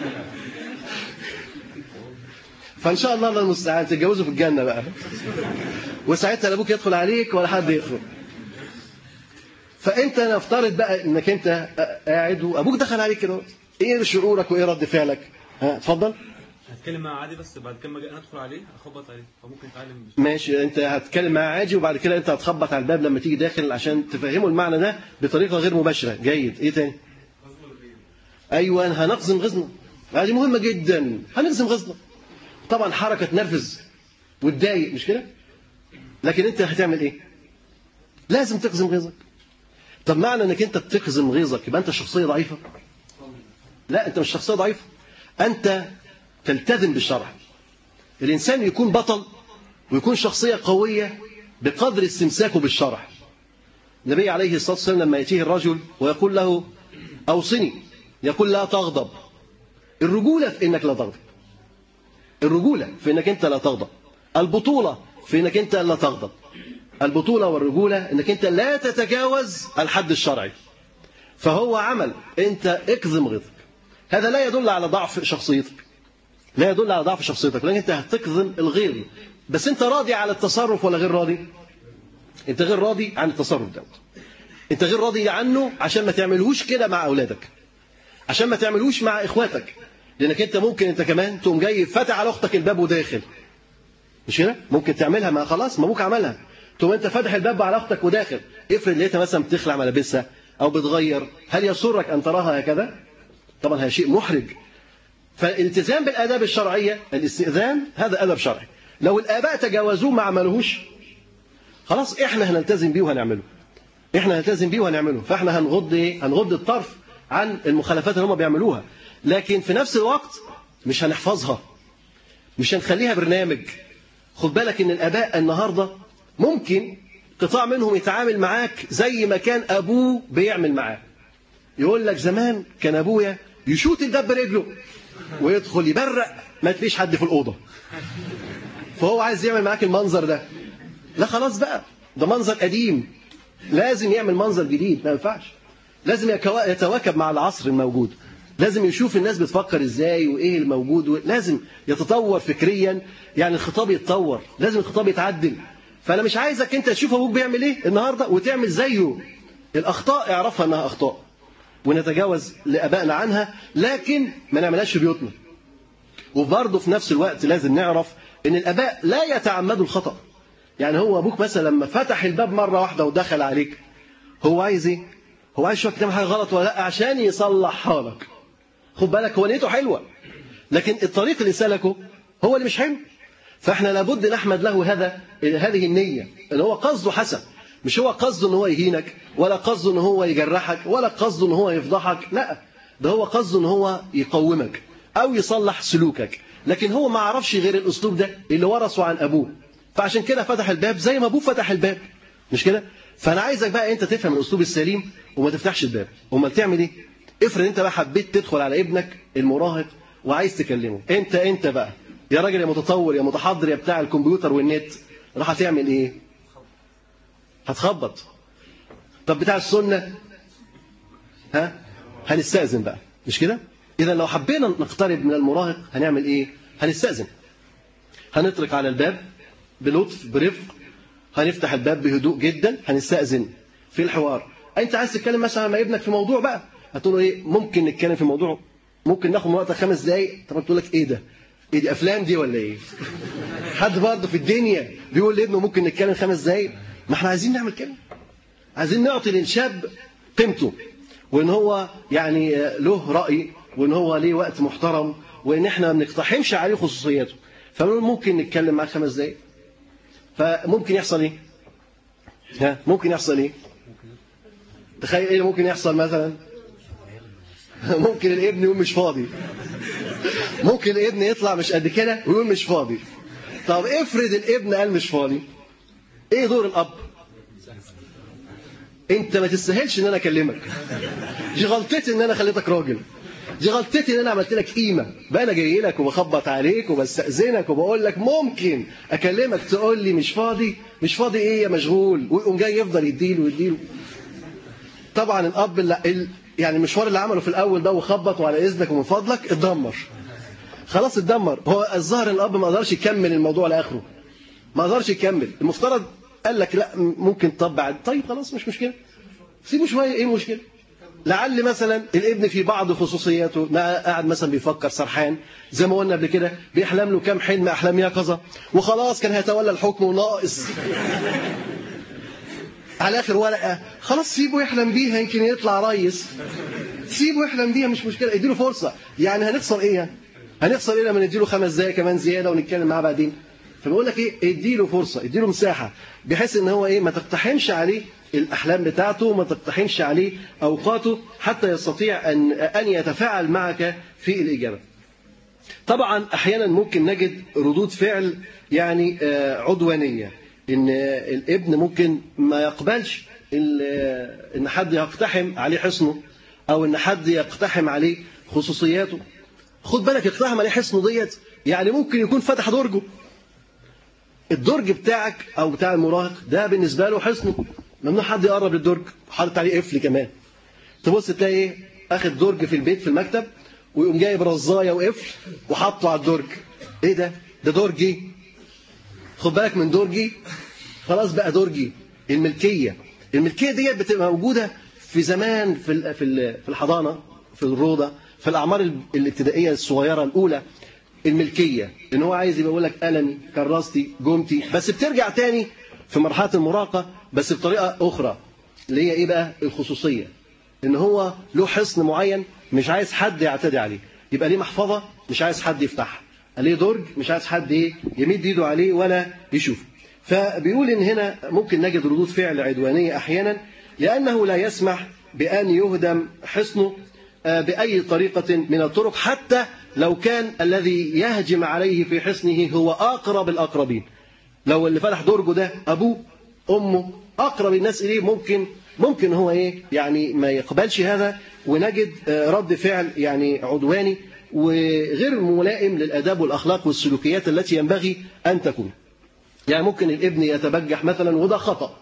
فان شاء الله الله المستعان تتجوزوا في الجنه بقى، وساعتها لا ابوك يدخل عليك ولا حد يدخل. فانت نفترض بقى انك انت قاعد وابوك دخل عليك كده، ايه شعورك وايه رد فعلك؟ ها اتفضل. هتكلم معاه عادي، بس بعد كده انا ادخل عليه اخبط عليه فممكن يتعلم. ماشي، انت هتتكلم معاه عادي، وبعد كده انت هتخبط على الباب لما تيجي داخل عشان تفهمه المعنى ده بطريقه غير مباشره. جيد. ايه تاني؟ ايوه هنقزم غزنا، هذه مهمه جدا، هنقزم غزنا. طبعا حركه تنرفز وتضايق، مش كده؟ لكن انت هتعمل ايه؟ لازم تقزم غيظك. طب معنى انك انت بتقزم غيظك يبقى انت شخصيه ضعيفه؟ لا، انت مش شخصيه ضعيفه، انت تلتزم بالشرع. الانسان يكون بطل ويكون شخصيه قويه بقدر استمساكه بالشرع. النبي عليه الصلاه والسلام لما ياتيه الرجل ويقول له اوصني، يقول لا تغضب. الرجوله في انك لا تغضب، الرجوله في انك انت لا تغضب، البطوله في انك انت لا تغضب، البطوله والرجوله انك انت لا تتجاوز الحد الشرعي. فهو عمل انت اكظم غيظك، هذا لا يدل على ضعف شخصيتك، لا يدل على ضعف شخصيتك، لكن انت هتكظم الغيظ. بس انت راضي على التصرف ولا غير راضي؟ انت غير راضي عن التصرف ده، انت غير راضي عنه عشان ما تعملهوش كده مع اولادك، عشان ما تعملهوش مع اخواتك. لانك انت ممكن انت كمان تقوم جاي فاتح على اختك الباب وداخل، مش كده؟ ممكن تعملها، ما خلاص ما ابوك عملها، تقوم انت فاتح الباب على اختك وداخل. افرض لقيتها مثلا بتخلع ملابسها او بتغير، هل يسرك ان تراها هكذا؟ طبعا هذا شيء محرج. فالالتزام بالآداب الشرعية، الاستئذان هذا أدب شرعي، لو الآباء تجاوزوه ما عملوهوش خلاص احنا هنلتزم بيه وهنعمله، احنا هنلتزم بيه وهنعمله. فاحنا هنغض ايه؟ هنغض الطرف عن المخالفات اللي هم بيعملوها، لكن في نفس الوقت مش هنحفظها، مش هنخليها برنامج. خد بالك ان الآباء النهارده ممكن قطاع منهم يتعامل معاك زي ما كان ابوه بيعمل معاه. يقول لك زمان كان ابويا يشوت الباب برجله ويدخل يبرق ما تلاقيش حد في الأوضة، فهو عايز يعمل معاك المنظر ده. لا خلاص بقى، ده منظر قديم، لازم يعمل منظر جديد، ما ينفعش. لازم يتواكب مع العصر الموجود، لازم يشوف الناس بتفكر ازاي وايه الموجود، لازم يتطور فكريا، يعني الخطاب يتطور، لازم الخطاب يتعدل. فانا مش عايزك انت تشوف ابوك بيعمل ايه النهارده وتعمل زيه. الاخطاء اعرفها انها اخطاء ونتجاوز لابائنا عنها، لكن ما نعملهاش في بيوتنا. وبرضه في نفس الوقت لازم نعرف ان الاباء لا يتعمدوا الخطا. يعني هو ابوك مثلا لما فتح الباب مره واحده ودخل عليك، هو عايز ايه؟ هو عايز شويه تعمل حاجه غلط ولا لا عشان يصلحها لك. خد بالك، هو نيته حلوه، لكن الطريق اللي سلكه هو اللي مش حلو. فاحنا لابد نحمد له هذا هذه النيه، اللي هو قصده حسن. مش هو قصده ان هو يهينك، ولا قصده ان هو يجرحك، ولا قصده ان هو يفضحك، لا، ده هو قصده ان هو يقومك او يصلح سلوكك. لكن هو ما عرفش غير الاسلوب ده اللي ورثه عن ابوه، فعشان كده فتح الباب زي ما ابوه فتح الباب، مش كده؟ فانا عايزك بقى انت تفهم الاسلوب السليم وما تفتحش الباب. امال تعمل ايه؟ افرض انت بقى حبيت تدخل على ابنك المراهق وعايز تكلمه، انت انت بقى يا راجل يا متطور يا متحضر يا بتاع الكمبيوتر والنت، راح هتعمل ايه؟ هتخبط. طب بتاع السنه ها هنستأذن بقى، مش كده؟ اذا لو حبينا نقترب من المراهق هنعمل ايه؟ هنستأذن، هنطرق على الباب بلطف برفق، هنفتح الباب بهدوء جدا، هنستأذن في الحوار. انت عايز تتكلم مثلا مع ابنك في موضوع بقى، هتقول له ايه؟ ممكن نتكلم في موضوع، ممكن ناخد من وقتك خمس دقايق. طب تقول لك ايه ده؟ ايه دي افلام دي ولا ايه؟ حد برضه في الدنيا بيقول لابنه ممكن نتكلم خمس دقايق؟ ما احنا عايزين نعمل كده، عايزين نعطي للشاب قيمته، وان هو يعني له رأي، وان هو ليه وقت محترم، وان احنا ما بنقتحمش عليه خصوصياته. فنقول ممكن نتكلم معاه خمس دقايق. فممكن يحصل ايه؟ ها ممكن يحصل ايه؟ تخيل ايه ممكن يحصل مثلا؟ ممكن الابن يقول مش فاضي، ممكن الابن يطلع مش قد كده ويقول مش فاضي. طب افرض الابن قال مش فاضي، ايه دور الاب؟ انت ما تستاهلش ان انا اكلمك، دي غلطتي ان انا خليتك راجل، دي غلطتي ان انا عملت لك قيمه، بقى انا جاي لك وبخبط عليك وبستأذنك وبقول لك ممكن اكلمك، تقول لي مش فاضي. مش فاضي ايه يا مشغول، ويقوم جاي يفضل يديله ويديله. طبعا الاب اللي يعني المشوار اللي عمله في الاول ده وخبط وعلى اذنك ومن فضلك اتدمر، خلاص اتدمر. هو الظاهر ان الاب ما قدرش يكمل الموضوع لاخره، ما قدرش يكمل. المفترض قال لك لا ممكن، طب بعد طيب خلاص مش مشكله، سيبه شويه، ايه المشكله؟ لعل مثلا الابن في بعض خصوصياته ما قاعد مثلا بيفكر سرحان زي ما قلنا قبل كده، بيحلم له كام حلم احلام يقظه وخلاص كان هيتولى الحكم وناقص على اخر ورقه، خلاص سيبه يحلم بيها يمكن يطلع ريس، سيبه يحلم بيها مش مشكله، اديله فرصه. يعني هنخسر ايه يعني؟ هنخسر ايه لما نديله خمس دقايق كمان زياده ونتكلم معاه بعدين؟ فبقول لك ايه، اديله فرصه، اديله مساحه، بحيث ان هو ايه ما تقتحمش عليه الاحلام بتاعته وما تقتحمش عليه اوقاته، حتى يستطيع ان ان يتفاعل معك في الاجابه. طبعا احيانا ممكن نجد ردود فعل يعني عدوانيه، ان الابن ممكن ما يقبلش ان حد يقتحم عليه حصنه، او ان حد يقتحم عليه خصوصياته. خد بالك، يقتحم عليه حصنه ديت يعني ممكن يكون فتح درجه، الدرج بتاعك او بتاع المراهق ده بالنسبه له حصنه، ممنوع حد يقرب للدرج، وحاطط عليه قفل كمان. تبص تلاقي ايه؟ اخد درج في البيت في المكتب ويقوم جايب رزايه وقفل وحاطه على الدرج. ايه ده؟ ده درجي، خد بالك من درجي، خلاص بقى درجي. الملكيه الملكيه ديت بتبقى موجوده في زمان في في الحضانه، في الروضه، في الاعمار الابتدائيه الصغيره الاولى. الملكيه ان هو عايز يبقى يقول لك قلمي، كراستي، جمتي، بس بترجع تاني في مرحله المراهقه بس بطريقه اخرى، اللي هي ايه بقى؟ الخصوصيه، ان هو له حصن معين مش عايز حد يعتدي عليه، يبقى ليه محفظه مش عايز حد يفتحها، عليه درج مش عايز حد ايه يمد ايده عليه ولا يشوفه. فبيقول ان هنا ممكن نجد ردود فعل عدوانيه احيانا، لانه لا يسمح بان يهدم حصنه باي طريقه من الطرق، حتى لو كان الذي يهجم عليه في حصنه هو اقرب الاقربين. لو اللي فتح درجه ده ابوه، امه، اقرب الناس اليه، ممكن ممكن هو ايه يعني ما يقبلش هذا، ونجد رد فعل يعني عدواني وغير ملائم للاداب والاخلاق والسلوكيات التي ينبغي ان تكون. يعني ممكن الابن يتبجح مثلا، وده خطأ،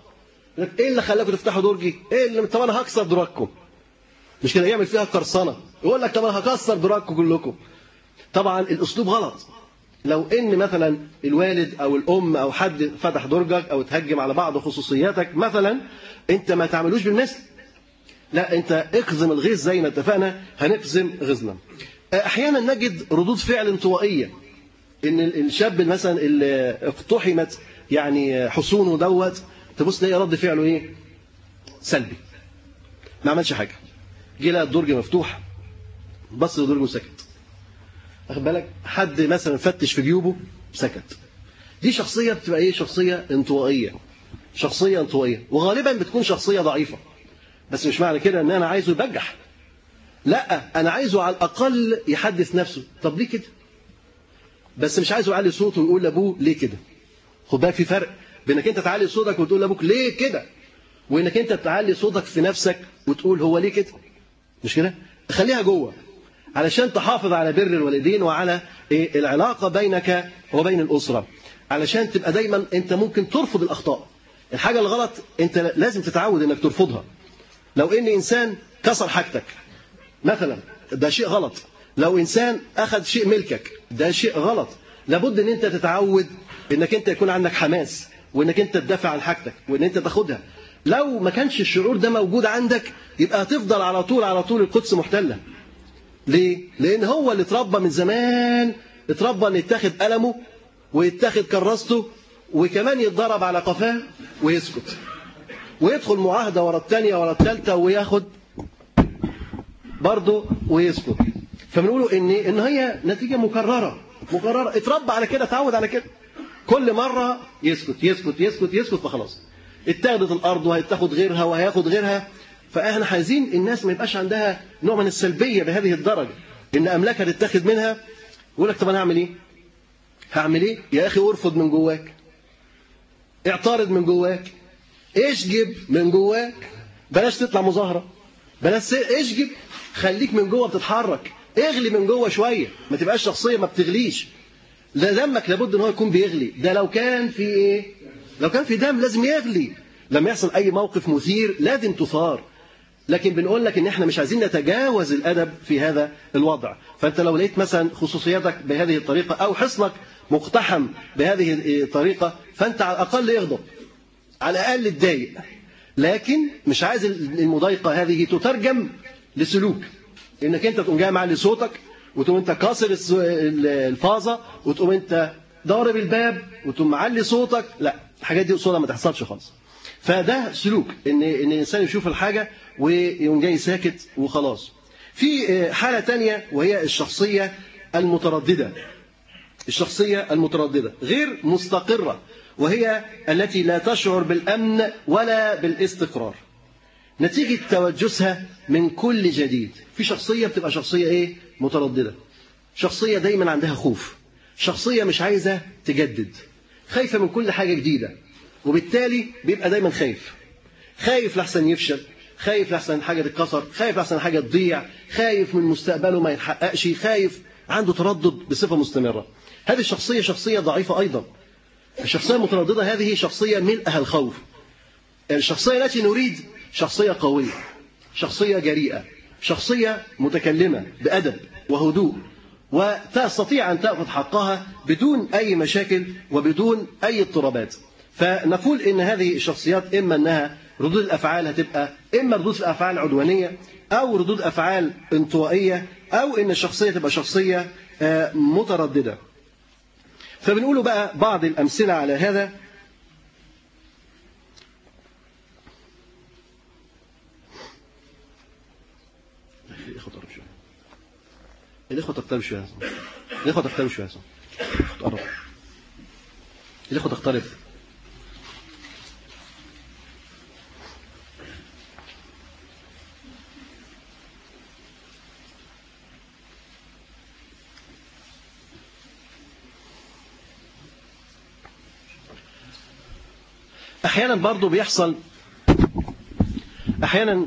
ايه اللي خلاكم تفتحوا درجي؟ ايه اللي طب انا هكسر دراجكم. مش كده، يعمل فيها قرصنه، يقول لك طب انا هكسر دراجكم كلكم. طبعا الاسلوب غلط. لو ان مثلا الوالد او الام او حد فتح درجك او تهجم على بعض خصوصياتك مثلا، انت ما تعملوش بالمثل، لا انت اقزم الغيظ زي ما اتفقنا، هنقزم غيظنا. احيانا نجد ردود فعل انطوائيه، ان الشاب مثلا اللي اقتحمت يعني حصونه دوت، تبص تلاقي رد فعله ايه؟ سلبي، ما عملش حاجه، جه لقى الدرج مفتوح بص للدرج وسكت. واخد بالك؟ حد مثلا فتش في جيوبه سكت. دي شخصيه بتبقى ايه؟ شخصيه انطوائيه، شخصيه انطوائيه، وغالبا بتكون شخصيه ضعيفه. بس مش معنى كده ان انا عايزه يبجح، لا انا عايزه على الاقل يحدث نفسه. طب ليه كده؟ بس مش عايزه يعلي صوته ويقول لابوه ليه كده. خد بالك في فرق بينك انت تعلي صوتك وتقول لابوك ليه كده، وانك انت تعلي صوتك في نفسك وتقول هو ليه كده. مش كده؟ خليها جوه علشان تحافظ على بر الوالدين وعلى إيه العلاقه بينك وبين الاسره، علشان تبقى دايما انت ممكن ترفض الاخطاء. الحاجه الغلط انت لازم تتعود انك ترفضها. لو ان انسان كسر حاجتك مثلا ده شيء غلط، لو انسان اخذ شيء ملكك ده شيء غلط. لابد ان انت تتعود انك انت يكون عندك حماس، وانك انت تدافع عن حاجتك، وان انت تاخدها. لو ما كانش الشعور ده موجود عندك يبقى هتفضل على طول على طول القدس محتله. ليه؟ لان هو اللي اتربى من زمان، اتربى ان يتاخد قلمه ويتاخد كراسته وكمان يتضرب على قفاه ويسكت، ويدخل معاهده ورا الثانيه ورا الثالثه وياخد برضه ويسكت. فبنقولوا ان ان هي نتيجه مكرره مكرره، اتربى على كده، اتعود على كده، كل مره يسكت يسكت يسكت يسكت، فخلاص اتاخدت الارض وهيتاخد غيرها وهياخد غيرها. فاحنا عايزين الناس ما يبقاش عندها نوع من السلبيه بهذه الدرجه، ان املاكها تتاخد منها. يقول لك طب انا هعمل ايه؟ هعمل ايه؟ يا اخي ارفض من جواك، اعترض من جواك، اشجب من جواك، بلاش تطلع مظاهره، بلاش اشجب، خليك من جوه بتتحرك، اغلي من جوه شويه، ما تبقاش شخصيه ما بتغليش. لا دمك لابد ان هو يكون بيغلي، ده لو كان في ايه؟ لو كان في دم لازم يغلي. لما يحصل اي موقف مثير لازم تثار. لكن بنقول لك ان احنا مش عايزين نتجاوز الادب في هذا الوضع. فانت لو لقيت مثلا خصوصياتك بهذه الطريقه او حصنك مقتحم بهذه الطريقه، فانت على الاقل يغضب، على الاقل اتضايق، لكن مش عايز المضايقه هذه تترجم لسلوك، انك انت تقوم جاي معلي صوتك وتقوم انت كاسر الفازه وتقوم انت ضارب الباب وتقوم معلي صوتك. لا، الحاجات دي اصولها ما تحصلش خالص. فده سلوك ان ان الانسان يشوف الحاجه ويقوم جاي ساكت وخلاص. في حاله ثانيه وهي الشخصيه المتردده. الشخصيه المتردده غير مستقره، وهي التي لا تشعر بالامن ولا بالاستقرار نتيجه توجسها من كل جديد. في شخصيه بتبقى شخصيه ايه؟ متردده، شخصيه دايما عندها خوف، شخصيه مش عايزه تجدد، خايفه من كل حاجه جديده، وبالتالي بيبقى دايما خايف خايف لحسن يفشل، خايف لحسن حاجه تتكسر، خايف لحسن حاجه تضيع، خايف من مستقبله ما يتحققش، خايف، عنده تردد بصفه مستمره. هذه الشخصيه شخصيه ضعيفه ايضا. الشخصيه المتردده هذه شخصيه ملئها الخوف. الشخصيه التي نريد شخصيه قويه، شخصيه جريئه، شخصيه متكلمه بادب وهدوء، وتستطيع ان تاخذ حقها بدون اي مشاكل وبدون اي اضطرابات. فنقول ان هذه الشخصيات اما انها ردود الافعال هتبقى اما ردود الافعال عدوانيه او ردود افعال انطوائيه، او ان الشخصيه تبقى شخصيه متردده. فبنقول بقى بعض الامثله على هذا. الاخوه تقترب شويه، الاخوه تقترب شويه، تقرب، الاخوه تقترب. احيانا برضو بيحصل، احيانا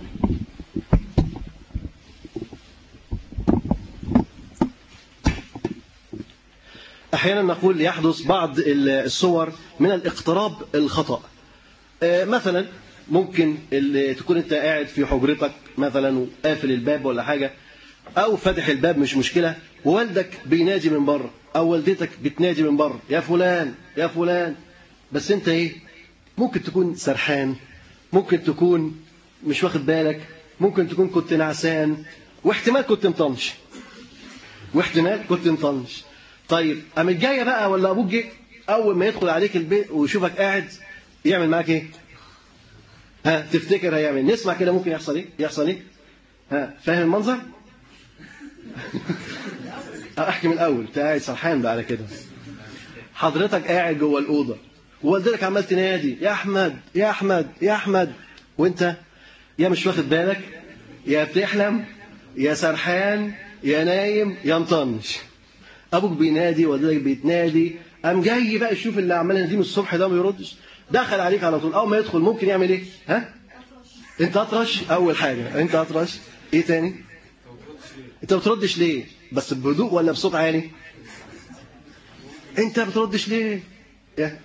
احيانا نقول يحدث بعض الصور من الاقتراب الخطأ. مثلا ممكن اللي تكون انت قاعد في حجرتك مثلا وقافل الباب ولا حاجة، او فاتح الباب مش مشكلة، ووالدك بينادي من بره او والدتك بتنادي من بره يا فلان يا فلان، بس انت ايه ممكن تكون سرحان، ممكن تكون مش واخد بالك، ممكن تكون كنت نعسان، واحتمال كنت مطنش واحتمال كنت مطنش. طيب قامت جايه بقى ولا ابوك جه اول ما يدخل عليك البيت ويشوفك قاعد يعمل معاك ايه؟ ها تفتكر هيعمل؟ نسمع كده ممكن يحصل ايه؟ يحصل ايه؟ ها فاهم المنظر؟ احكي من الاول، انت قاعد سرحان بقى على كده، حضرتك قاعد جوه الاوضه ووالدتك عمال تنادي يا احمد يا احمد يا احمد، وانت يا مش واخد بالك يا بتحلم يا سرحان يا نايم يا مطنش. ابوك بينادي والدتك بتنادي، قام جاي بقى يشوف اللي عمال يناديه من الصبح ده ما بيردش، دخل عليك على طول. اول ما يدخل ممكن يعمل ايه؟ ها انت اطرش اول حاجه، انت اطرش. ايه تاني؟ انت ما بتردش ليه؟ بس بهدوء ولا بصوت عالي؟ انت ما بتردش ليه؟ يا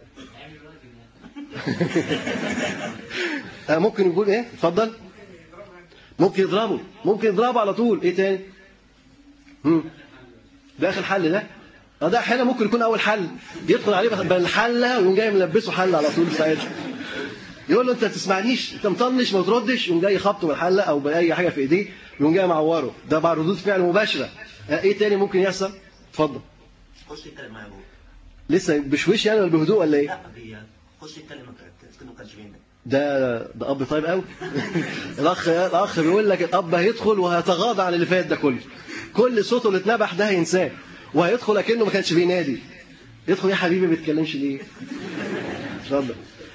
ممكن يقول ايه؟ اتفضل. ممكن يضربه، ممكن يضربه على طول. ايه تاني؟ امم ده اخر حل ده؟ اه ده احيانا ممكن يكون اول حل، يدخل عليه بالحله ويقوم جاي ملبسه حله على طول ساعتها. يقول له انت ما تسمعنيش، انت مطنش ما تردش، يقوم جاي خبطه بالحله او باي حاجه في ايديه ويقوم جاي معوره. ده بعد ردود فعل مباشره. ايه تاني ممكن يحصل؟ اتفضل. خش يتكلم معايا ابوه. لسه بشويش يعني ولا بهدوء ولا ايه؟ لا خش يتكلم كأنه كانش بينا. ده ده اب طيب قوي. الاخ الاخ بيقول لك الاب هيدخل وهيتغاضى عن اللي فات ده كله، كل صوته اللي اتنبح ده هينساه وهيدخل كأنه ما كانش بينادي. يدخل يا حبيبي ما بتتكلمش ليه؟ اتفضل.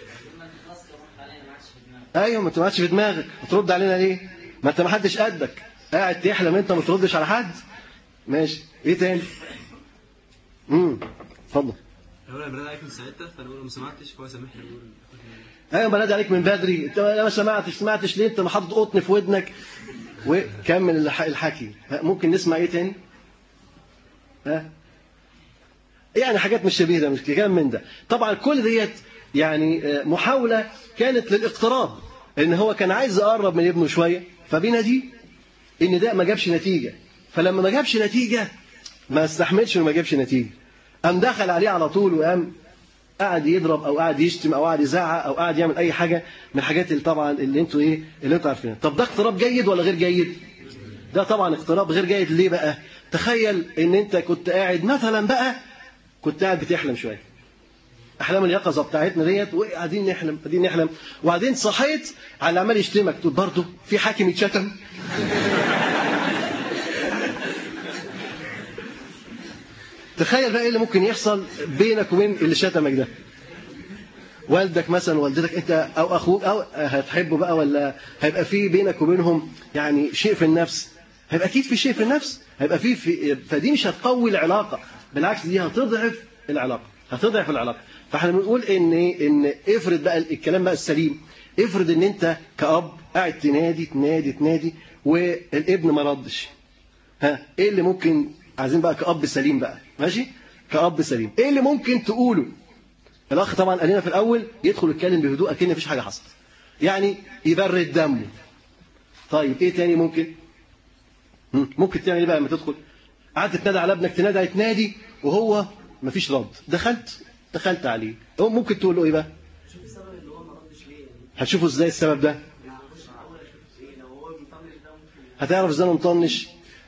ايوه ما انت ما عادش في دماغك، بترد علينا ليه؟ ما انت ما حدش قدك، قاعد تحلم انت ما تردش على حد. ماشي. ايه تاني؟ امم اتفضل. لو انا بنادي عليك من ساعتها فانا اقول ما سمعتش فهو سامحني اقول ايوه بنادي عليك من بدري، انت ما سمعتش سمعتش ليه؟ انت ما حاطط قطن في ودنك. وكمل الحكي. ممكن نسمع ايه تاني؟ ها يعني حاجات مش شبيهه، مش كلام من ده. طبعا كل ديت يعني محاوله كانت للاقتراب، ان هو كان عايز يقرب من ابنه شويه فبيناديه، ان ده ما جابش نتيجه، فلما ما جابش نتيجه ما استحملش انه ما جابش نتيجه، قام دخل عليه على طول وقام قاعد يضرب او قاعد يشتم او قاعد يزعق او قاعد يعمل اي حاجه من الحاجات اللي طبعا اللي انتوا ايه اللي انتوا عارفينها. طب ده اقتراب جيد ولا غير جيد؟ ده طبعا اقتراب غير جيد. ليه بقى؟ تخيل ان انت كنت قاعد مثلا بقى كنت قاعد بتحلم شويه، احلام اليقظه بتاعتنا ديت، وقاعدين نحلم قاعدين نحلم، وبعدين صحيت على اللي عمال يشتمك، تقول برضه في حاكم يتشتم. تخيل بقى ايه اللي ممكن يحصل بينك وبين اللي شتمك ده. والدك مثلا والدتك انت او اخوك او هتحبه بقى، ولا هيبقى في بينك وبينهم يعني شيء في النفس؟ هيبقى اكيد في شيء في النفس، هيبقى في, في فدي مش هتقوي العلاقه، بالعكس دي هتضعف العلاقه، هتضعف العلاقه. فاحنا بنقول ان ان افرض بقى الكلام بقى السليم، افرض ان انت كأب قاعد تنادي تنادي تنادي والابن ما ردش. ها ايه اللي ممكن، عايزين بقى كأب سليم بقى، ماشي؟ كأب سليم ايه اللي ممكن تقوله؟ الاخ طبعا قال لنا في الاول يدخل يتكلم بهدوء اكن مفيش حاجه حصلت، يعني يبرد دمه. طيب ايه تاني ممكن؟ ممكن تعمل ايه بقى لما تدخل؟ قعدت تنادي على ابنك، تنادي تنادي وهو مفيش رد، دخلت دخلت عليه، هو ممكن تقول له ايه بقى؟ شوف السبب اللي هو ما ردش ليه. هتشوفه ازاي السبب ده؟ هتعرف ازاي انه مطنش؟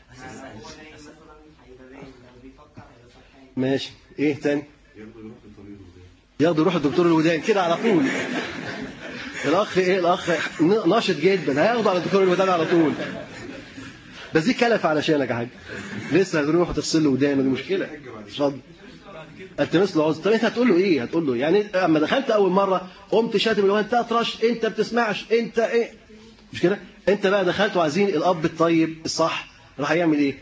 ماشي. ايه تاني؟ ياخد يروح الدكتور الودان كده على طول. الاخ ايه الاخ ناشط جدا، هياخده على الدكتور الودان على طول. بس دي كلفه علشانك يا حاج، لسه هتروح تغسل له ودانه، دي مشكله. اتفضل. التمس له عذر. طب انت هتقول له ايه؟ هتقول له يعني اما دخلت اول مره قمت شاتم اللي هو انت اطرش، انت بتسمعش، انت ايه؟ مش كده؟ انت بقى دخلت وعايزين الاب الطيب الصح راح يعمل ايه؟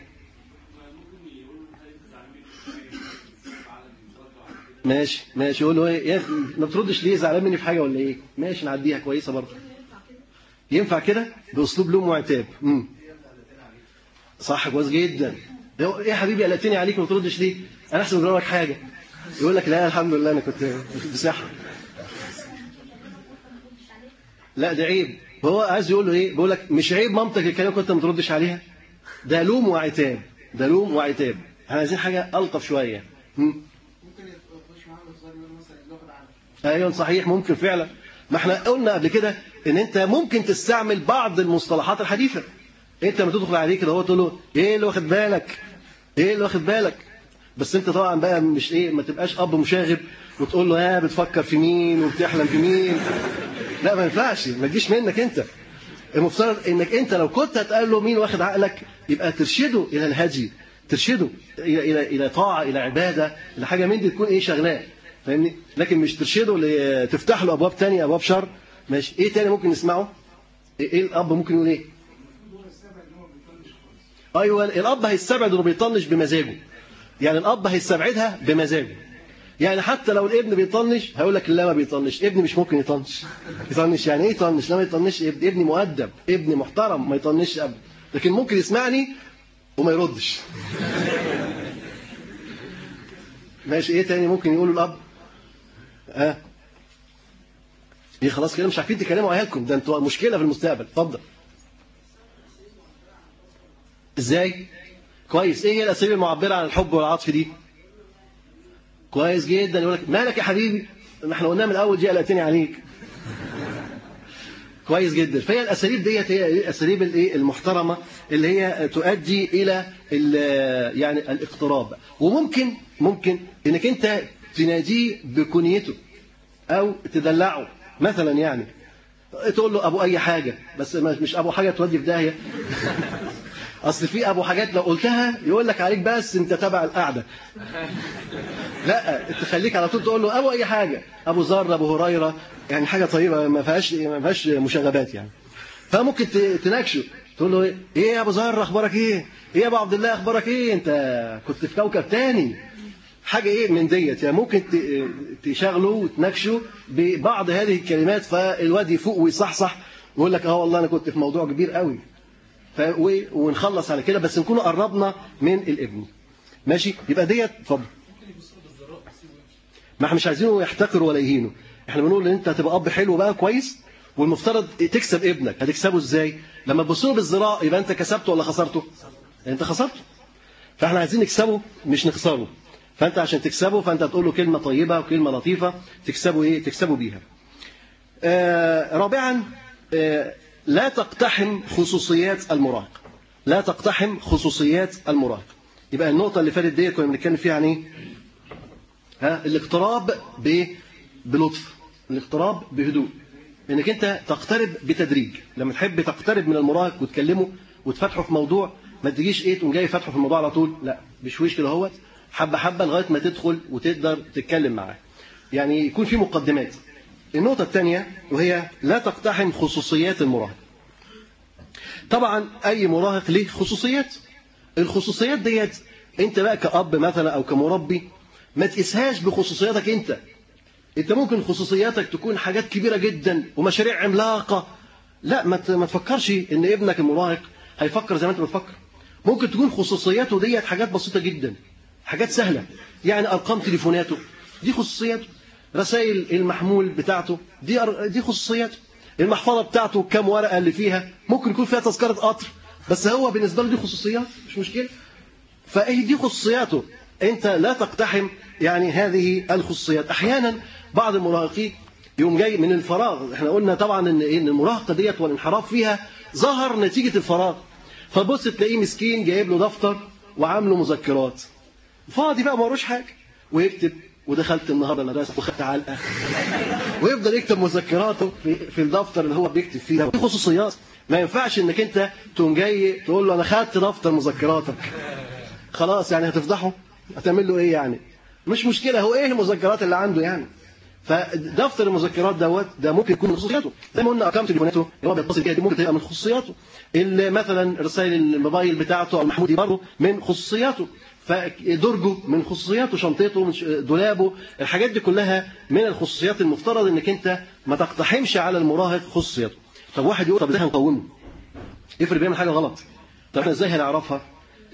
ماشي ماشي. يقول له ايه؟ ما بتردش ليه؟ زعلان مني في حاجه ولا ايه؟ ماشي نعديها كويسه برضه. ينفع كده باسلوب لوم وعتاب. امم صح كويس جدا. ايه يا حبيبي قلقتني عليك ما بتردش ليه؟ انا احسن اجرب لك حاجه. يقول لك لا الحمد لله انا كنت بصحه. لا ده عيب. هو عايز يقول له ايه؟ بيقول لك مش عيب مامتك الكلام كنت ما تردش عليها؟ ده لوم وعتاب، ده لوم وعتاب. احنا عايزين حاجه الطف شويه. ممكن يخش معاه الهزار يقول مثلا اللي واخد عنك. ايوه صحيح ممكن فعلا. ما احنا قلنا قبل كده ان انت ممكن تستعمل بعض المصطلحات الحديثه. انت لما تدخل عليه كده هو تقول له ايه اللي واخد بالك؟ ايه اللي واخد بالك؟ بس انت طبعا بقى مش ايه، ما تبقاش اب مشاغب وتقول له ها بتفكر في مين وبتحلم في مين. لا ما ينفعش، ما تجيش منك انت. المفترض انك انت لو كنت هتقول له مين واخد عقلك يبقى ترشده الى الهدي، ترشده الى الى الى طاعه، الى عباده، الى حاجه من دي تكون ايه شغلاه، فاهمني؟ لكن مش ترشده تفتح له ابواب ثانيه، ابواب شر. ماشي. ايه تاني ممكن نسمعه؟ ايه الاب ممكن يقول ايه؟ ايوه الاب هيستبعد انه بيطنش بمزاجه. يعني الاب هيستبعدها بمزاجه. يعني حتى لو الابن بيطنش هيقول لك لا ما بيطنش، ابني مش ممكن يطنش. يطنش يعني ايه يطنش؟ لا ما يطنش، ابني مؤدب، ابني محترم، ما يطنش ابدا. لكن ممكن يسمعني وما يردش. ماشي. ايه تاني ممكن يقوله الاب؟ ها آه. ايه خلاص كده مش عارفين تكلموا عيالكم، ده انتوا مشكله في المستقبل. اتفضل. ازاي؟ كويس. ايه هي الاساليب المعبره عن الحب والعطف دي؟ كويس جدا. يقول لك مالك يا حبيبي؟ ما احنا قلنا من الاول جاء لاتني عليك. كويس جدا. فهي الاساليب ديت هي الاساليب الايه المحترمه اللي هي تؤدي الى يعني الاقتراب. وممكن ممكن انك انت تناديه بكنيته او تدلعه مثلا، يعني تقول له ابو اي حاجه، بس مش ابو حاجه تودي في داهيه. اصل في ابو حاجات لو قلتها يقول لك عليك بس انت تبع القعده. لا تخليك على طول تقول له ابو اي حاجه، ابو ذر، ابو هريره، يعني حاجه طيبه ما فيهاش ما فيهاش مشاغبات يعني. فممكن تناكشه تقول له ايه يا ابو ذر اخبارك ايه؟ ايه يا ابو عبد الله اخبارك ايه؟ انت كنت في كوكب تاني. حاجه ايه من ديت يعني. ممكن تشغله وتناكشه ببعض هذه الكلمات، فالواد يفوق ويصحصح ويقول لك اه والله انا كنت في موضوع كبير قوي. ونخلص على كده، بس نكون قربنا من الابن. ماشي. يبقى ديت. اتفضل. ما احنا مش عايزينه يحتقر ولا يهينه. احنا بنقول ان انت هتبقى اب حلو بقى كويس، والمفترض تكسب ابنك. هتكسبه ازاي؟ لما تبص له بالذراع يبقى انت كسبته ولا خسرته؟ انت خسرته. فاحنا عايزين نكسبه مش نخسره. فانت عشان تكسبه فانت هتقول له كلمه طيبه وكلمه لطيفه تكسبه ايه؟ تكسبه بيها. آه رابعا آه لا تقتحم خصوصيات المراهق. لا تقتحم خصوصيات المراهق. يبقى النقطة اللي فاتت دي كنا بنتكلم فيها عن ايه؟ ها الاقتراب بلطف، الاقتراب بهدوء. انك انت تقترب بتدريج. لما تحب تقترب من المراهق وتكلمه وتفتحه في موضوع، ما تجيش ايه تقوم جاي فاتحه في الموضوع على طول، لا بشويش كده اهوت، حبه حبه لغايه ما تدخل وتقدر تتكلم معاه. يعني يكون في مقدمات. النقطة الثانية وهي لا تقتحم خصوصيات المراهق. طبعا أي مراهق له خصوصيات. الخصوصيات ديت أنت بقى كأب مثلا أو كمربي ما تقيسهاش بخصوصياتك أنت. أنت ممكن خصوصياتك تكون حاجات كبيرة جدا ومشاريع عملاقة. لا ما تفكرش إن ابنك المراهق هيفكر زي ما أنت بتفكر. ممكن تكون خصوصياته ديت حاجات بسيطة جدا، حاجات سهلة. يعني أرقام تليفوناته دي خصوصياته، رسائل المحمول بتاعته دي دي خصوصياته، المحفظة بتاعته كم ورقة اللي فيها، ممكن يكون فيها تذكرة قطر، بس هو بالنسبة له دي خصوصيات مش مشكلة. فايه دي خصوصياته. انت لا تقتحم يعني هذه الخصوصيات. احيانا بعض المراهقين يوم جاي من الفراغ. احنا قلنا طبعا ان ان المراهقه ديت والانحراف فيها ظهر نتيجه الفراغ. فبص تلاقيه مسكين جايب له دفتر وعامله مذكرات، فاضي بقى ما وروش حاجه، ويكتب ودخلت النهارده المدرسه وخدت علقه، ويفضل يكتب مذكراته في, في الدفتر اللي هو بيكتب فيه. دي خصوصيات. ما ينفعش انك انت تقوم جاي تقول له انا خدت دفتر مذكراتك. خلاص يعني هتفضحه؟ هتعمل له ايه يعني؟ مش مشكله، هو ايه المذكرات اللي عنده يعني؟ فدفتر المذكرات دوت ده ممكن يكون من خصوصياته. زي ما قلنا ارقام تليفوناته اللي هو بيتصل بيها دي ممكن تبقى من خصوصياته. مثلا رسائل الموبايل بتاعته او المحمول دي برضه من خصوصياته. فدرجه من خصوصياته، شنطته، دولابه، الحاجات دي كلها من الخصوصيات. المفترض انك انت ما تقتحمش على المراهق خصوصياته. طب واحد يقول طب ازاي هنقومه؟ افرض بيعمل حاجه غلط، طب احنا ازاي هنعرفها؟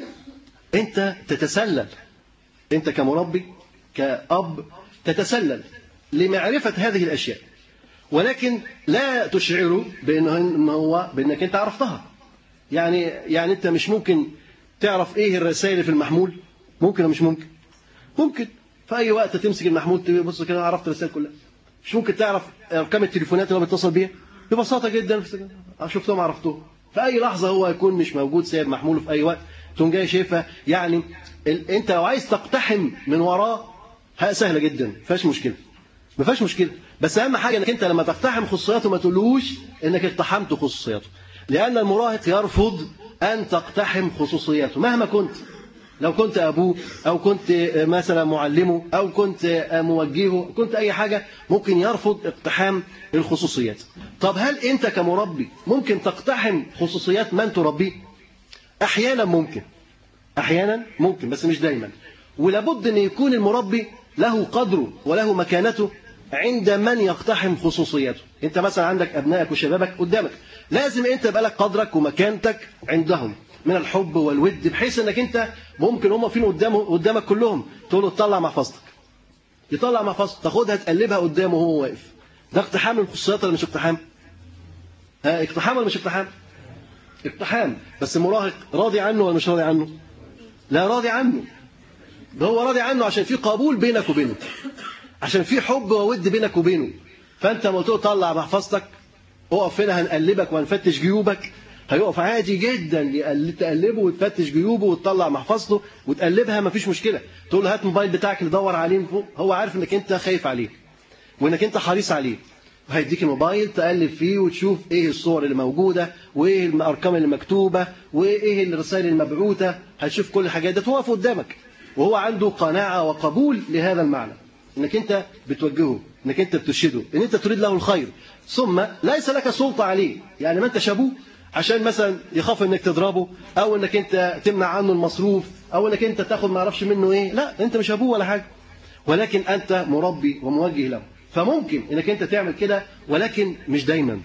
انت تتسلل، انت كمربي كأب تتسلل لمعرفة هذه الأشياء، ولكن لا تشعره بأنه هو بأنك أنت عرفتها. يعني يعني أنت مش ممكن تعرف إيه الرسائل في المحمول؟ ممكن أو مش ممكن؟ ممكن في أي وقت تمسك المحمول تبص كده عرفت الرسائل كلها. مش ممكن تعرف أرقام التليفونات اللي هو بيتصل بيها؟ ببساطة جدا شفتهم عرفتهم. في أي لحظة هو يكون مش موجود سايب محموله في أي وقت تقوم جاي شايفها. يعني ال... أنت لو عايز تقتحم من وراه سهلة جدا ما فيهاش مشكلة ما فيهاش مشكلة. بس أهم حاجة إنك أنت لما تقتحم خصوصياته ما تقولوش إنك اقتحمت خصوصياته، لأن المراهق يرفض أن تقتحم خصوصياته مهما كنت. لو كنت أبوه أو كنت مثلا معلمه أو كنت موجهه كنت أي حاجة ممكن يرفض اقتحام الخصوصيات. طب هل أنت كمربي ممكن تقتحم خصوصيات من تربيه؟ أحيانا ممكن أحيانا ممكن بس مش دايما. ولابد أن يكون المربي له قدره وله مكانته عند من يقتحم خصوصياته. أنت مثلا عندك أبنائك وشبابك قدامك، لازم أنت يبقى لك قدرك ومكانتك عندهم من الحب والود، بحيث انك انت ممكن هم فين قدامه قدامك كلهم تقول له تطلع محفظتك، يطلع محفظتك تاخدها تقلبها قدامه وهو واقف. ده اقتحام الخصوصيات ولا مش اقتحام؟ ها اقتحام ولا مش اقتحام؟ اقتحام. بس المراهق راضي عنه ولا مش راضي عنه؟ لا راضي عنه. ده هو راضي عنه عشان في قبول بينك وبينه، عشان في حب وود بينك وبينه. فانت لما تقول طلع محفظتك اقف هنا هنقلبك وهنفتش جيوبك، هيقف عادي جدا تقلبه وتفتش جيوبه وتطلع محفظته وتقلبها مفيش مشكله. تقول له هات الموبايل بتاعك اللي دور عليه من فوق، هو عارف انك انت خايف عليه وانك انت حريص عليه، وهيديك الموبايل تقلب فيه وتشوف ايه الصور اللي موجوده وايه الارقام اللي مكتوبه وايه الرسائل المبعوثه، هتشوف كل الحاجات دي توقف قدامك وهو عنده قناعه وقبول لهذا المعنى انك انت بتوجهه، انك انت بترشده، ان انت تريد له الخير. ثم ليس لك سلطه عليه، يعني ما انت شابوه عشان مثلا يخاف انك تضربه او انك انت تمنع عنه المصروف او انك انت تاخد ما اعرفش منه ايه. لا انت مش ابوه ولا حاجه، ولكن انت مربي وموجه له. فممكن انك انت تعمل كده ولكن مش دايما،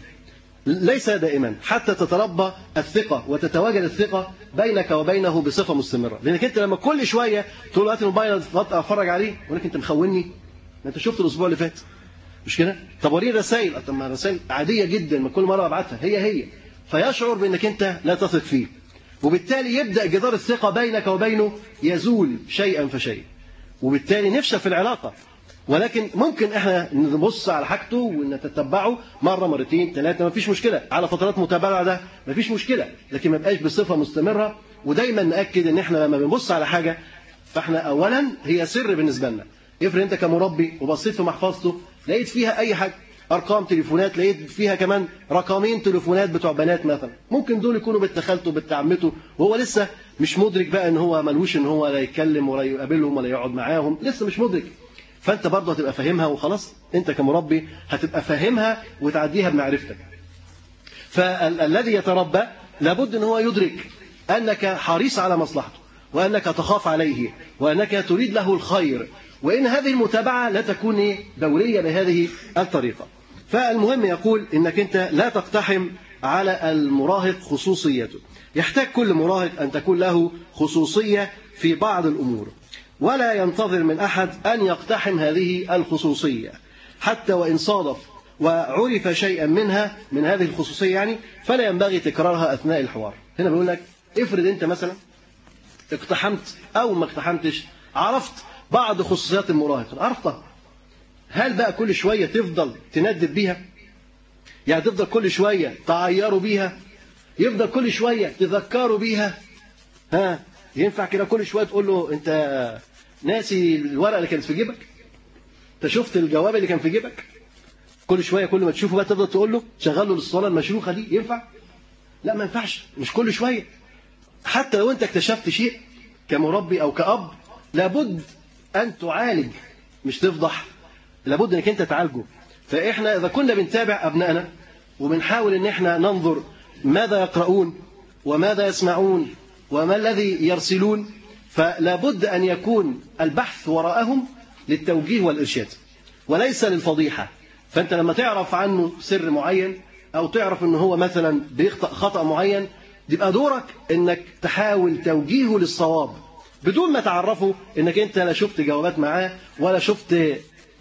ليس دائما، حتى تتربى الثقه وتتواجد الثقه بينك وبينه بصفه مستمره. لانك انت لما كل شويه تقول له هات الموبايل اتفرج عليه ولكن انت مخوني، ما انت شفت الاسبوع اللي فات مش كده؟ طب وريني رسائل، طب ما رسائل عاديه جدا ما كل مره ابعتها هي هي، فيشعر بأنك أنت لا تثق فيه، وبالتالي يبدأ جدار الثقة بينك وبينه يزول شيئا فشيئا، وبالتالي نفشل في العلاقة. ولكن ممكن احنا نبص على حاجته ونتتبعه مرة مرتين ثلاثة ما فيش مشكلة، على فترات متابعة ده ما فيش مشكلة، لكن ما بقاش بصفة مستمرة. ودايما نأكد ان احنا لما بنبص على حاجة فاحنا أولا هي سر بالنسبة لنا. افرض انت كمربي وبصيت في محفظته لقيت فيها أي حاجة، ارقام تليفونات، لقيت فيها كمان رقمين تليفونات بتوع بنات مثلا، ممكن دول يكونوا بنت خالته بنت عمته وهو لسه مش مدرك بقى ان هو ملوش ان هو لا يتكلم ولا يقابلهم ولا يقعد معاهم، لسه مش مدرك. فانت برضه هتبقى فاهمها وخلاص، انت كمربي هتبقى فاهمها وتعديها بمعرفتك. فالذي يتربى لابد ان هو يدرك انك حريص على مصلحته وانك تخاف عليه وانك تريد له الخير، وإن هذه المتابعة لا تكون دورية بهذه الطريقة. فالمهم يقول إنك أنت لا تقتحم على المراهق خصوصيته. يحتاج كل مراهق أن تكون له خصوصية في بعض الأمور، ولا ينتظر من أحد أن يقتحم هذه الخصوصية حتى وإن صادف وعرف شيئا منها من هذه الخصوصية يعني، فلا ينبغي تكرارها أثناء الحوار. هنا بيقول لك افرض أنت مثلا اقتحمت أو ما اقتحمتش، عرفت بعض خصوصيات المراهق عرفتها، هل بقى كل شوية تفضل تندد بيها؟ يعني تفضل كل شوية تعيروا بيها؟ يفضل كل شوية تذكروا بيها؟ ها ينفع كده كل شوية تقول له أنت ناسي الورقة اللي كانت في جيبك؟ أنت شفت الجواب اللي كان في جيبك؟ كل شوية كل ما تشوفه بقى تفضل تقول له شغل له الصلاة المشروخة دي، ينفع؟ لا ما ينفعش، مش كل شوية. حتى لو أنت اكتشفت شيء كمربي أو كأب لابد أن تعالج، مش تفضح، لابد أنك أنت تعالجه. فإحنا إذا كنا بنتابع أبنائنا وبنحاول أن إحنا ننظر ماذا يقرؤون وماذا يسمعون وما الذي يرسلون، فلابد أن يكون البحث وراءهم للتوجيه والإرشاد وليس للفضيحة. فأنت لما تعرف عنه سر معين أو تعرف أنه هو مثلا بيخطأ خطأ معين، يبقى دورك أنك تحاول توجيهه للصواب بدون ما تعرفه أنك أنت لا شفت جوابات معاه ولا شفت